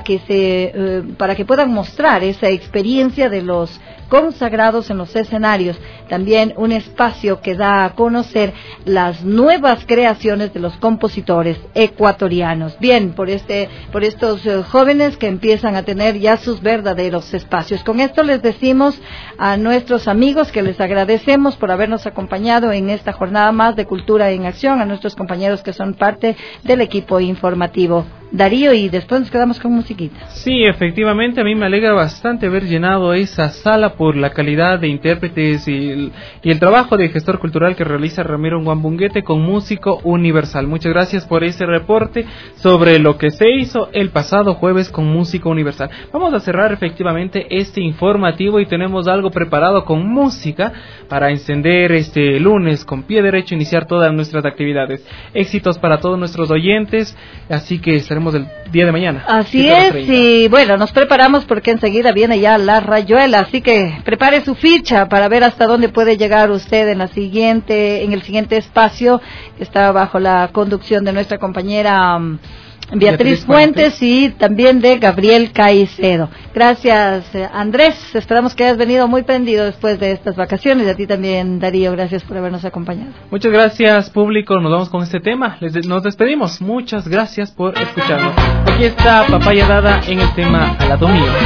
que puedan mostrar esa experiencia de los consagrados en los escenarios. También un espacio que da a conocer las nuevas creaciones de los compositores ecuatorianos. Bien, por estos jóvenes que empiezan a tener ya sus verdaderos espacios. Con esto les decimos a nuestros amigos que les agradecemos por habernos acompañado en esta jornada más de Cultura en Acción, a nuestros compañeros que son parte del equipo informativo. Darío, y después nos quedamos con musiquita. Sí, efectivamente, a mí me alegra bastante haber llenado esa sala por la calidad de intérpretes y el trabajo de gestor cultural que realiza Ramiro Guambunguete con Músico Universal. Muchas gracias por ese reporte sobre lo que se hizo el pasado jueves con Músico Universal. Vamos a cerrar efectivamente este informativo y tenemos algo preparado con música para encender este lunes con pie derecho, iniciar todas nuestras actividades. Éxitos para todos nuestros oyentes, así que estaremos el día de mañana. Así es, y bueno, nos preparamos porque enseguida viene ya la rayuela, así que prepare su ficha para ver hasta dónde puede llegar usted en el siguiente espacio, que está bajo la conducción de nuestra compañera Beatriz Fuentes y también de Gabriel Caicedo. Gracias, Andrés, esperamos que hayas venido muy prendido después de estas vacaciones, y a ti también, Darío, gracias por habernos acompañado. Muchas gracias, público, nos vamos con este tema, nos despedimos, muchas gracias por escucharnos. Aquí está Papaya Dada en el tema Al lado mío.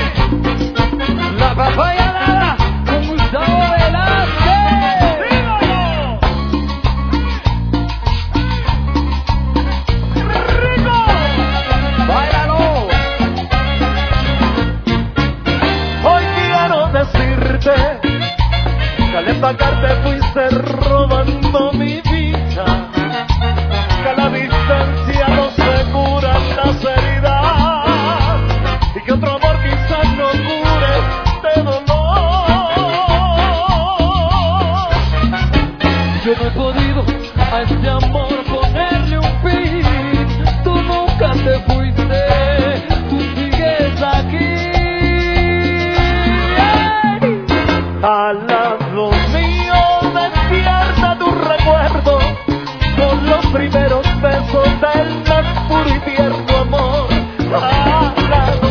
La papaya dada con Gustavo Velázquez. Que al empacarte fuiste robando mi vida, que la distancia no se cura las heridas y que otro amor quizás no cure este dolor. Yo no he podido a este amor ponerle un fin, tú nunca te fuiste, tú sigues aquí. Al lado mío despierta tu recuerdo con los primeros besos del más puro y tierno amor. Al lado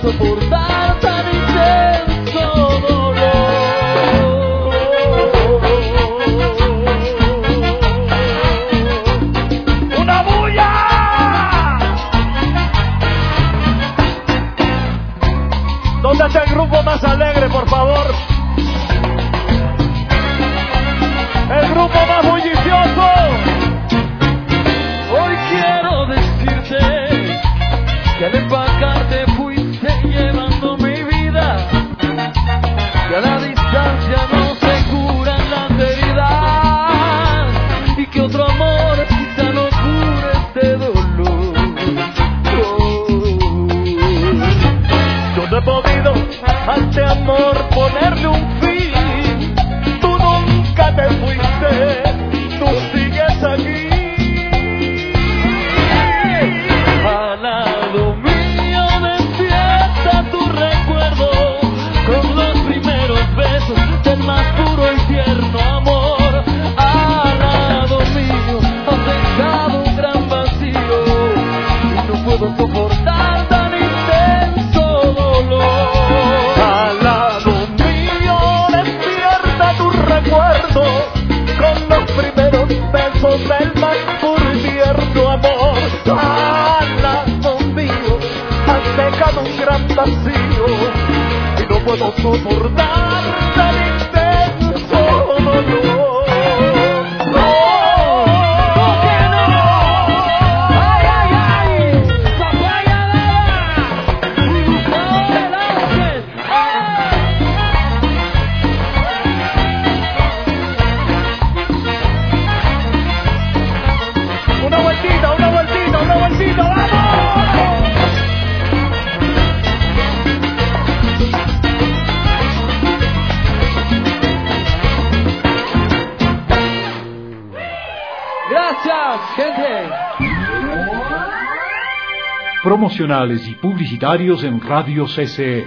soportar tan intenso dolor. ¡Una bulla! ¿Dónde está el grupo más alegre, por favor? El grupo más bullicioso. Hoy quiero decirte que al empacarte fuiste llevando mi vida, que a la distancia no se curan las heridas y que otro amor quizá no cure este dolor. Yo no he podido a este amor ponerle un fin. Tú nunca te fuiste, tú sigues aquí. Al lado mío despierta tu recuerdo con los primeros besos del más puro y tierno amor. Al lado mío has dejado un gran vacío y no puedo soportar tan intenso dolor. Al lado mío despierta tu recuerdo con los primeros besos del más puro y tierno amor. Al lado mío has dejado un gran vacío y no puedo soportar tan intenso dolor. Una vueltita, ¡vamos! Gracias, gente. Promocionales y publicitarios en Radio CCE.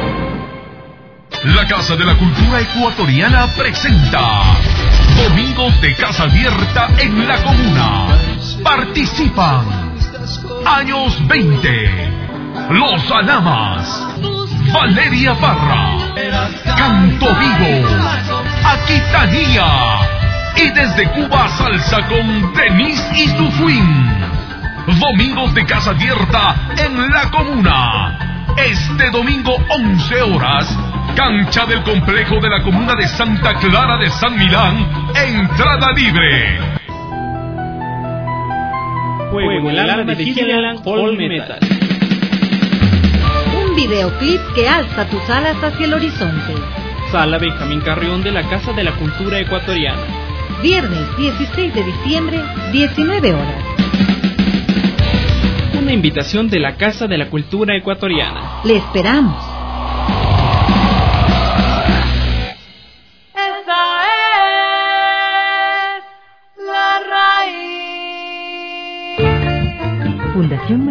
La Casa de la Cultura Ecuatoriana presenta Domingos de Casa Abierta en la Comuna. Participan Años 20, Los Alamas, Valeria Parra, Canto Vivo, Aquitania y desde Cuba Salsa con Denise y su Swing. Domingos de Casa Abierta en la Comuna. Este domingo 11 horas, cancha del complejo de la Comuna de Santa Clara de San Milán, entrada libre. Juego el alma de Chilean All Metal. Un videoclip que alza tus alas hacia el horizonte. Sala Benjamín Carrión de la Casa de la Cultura Ecuatoriana. Viernes 16 de diciembre, 19 horas. Una invitación de la Casa de la Cultura Ecuatoriana. Le esperamos. Esa es la raíz. Fundación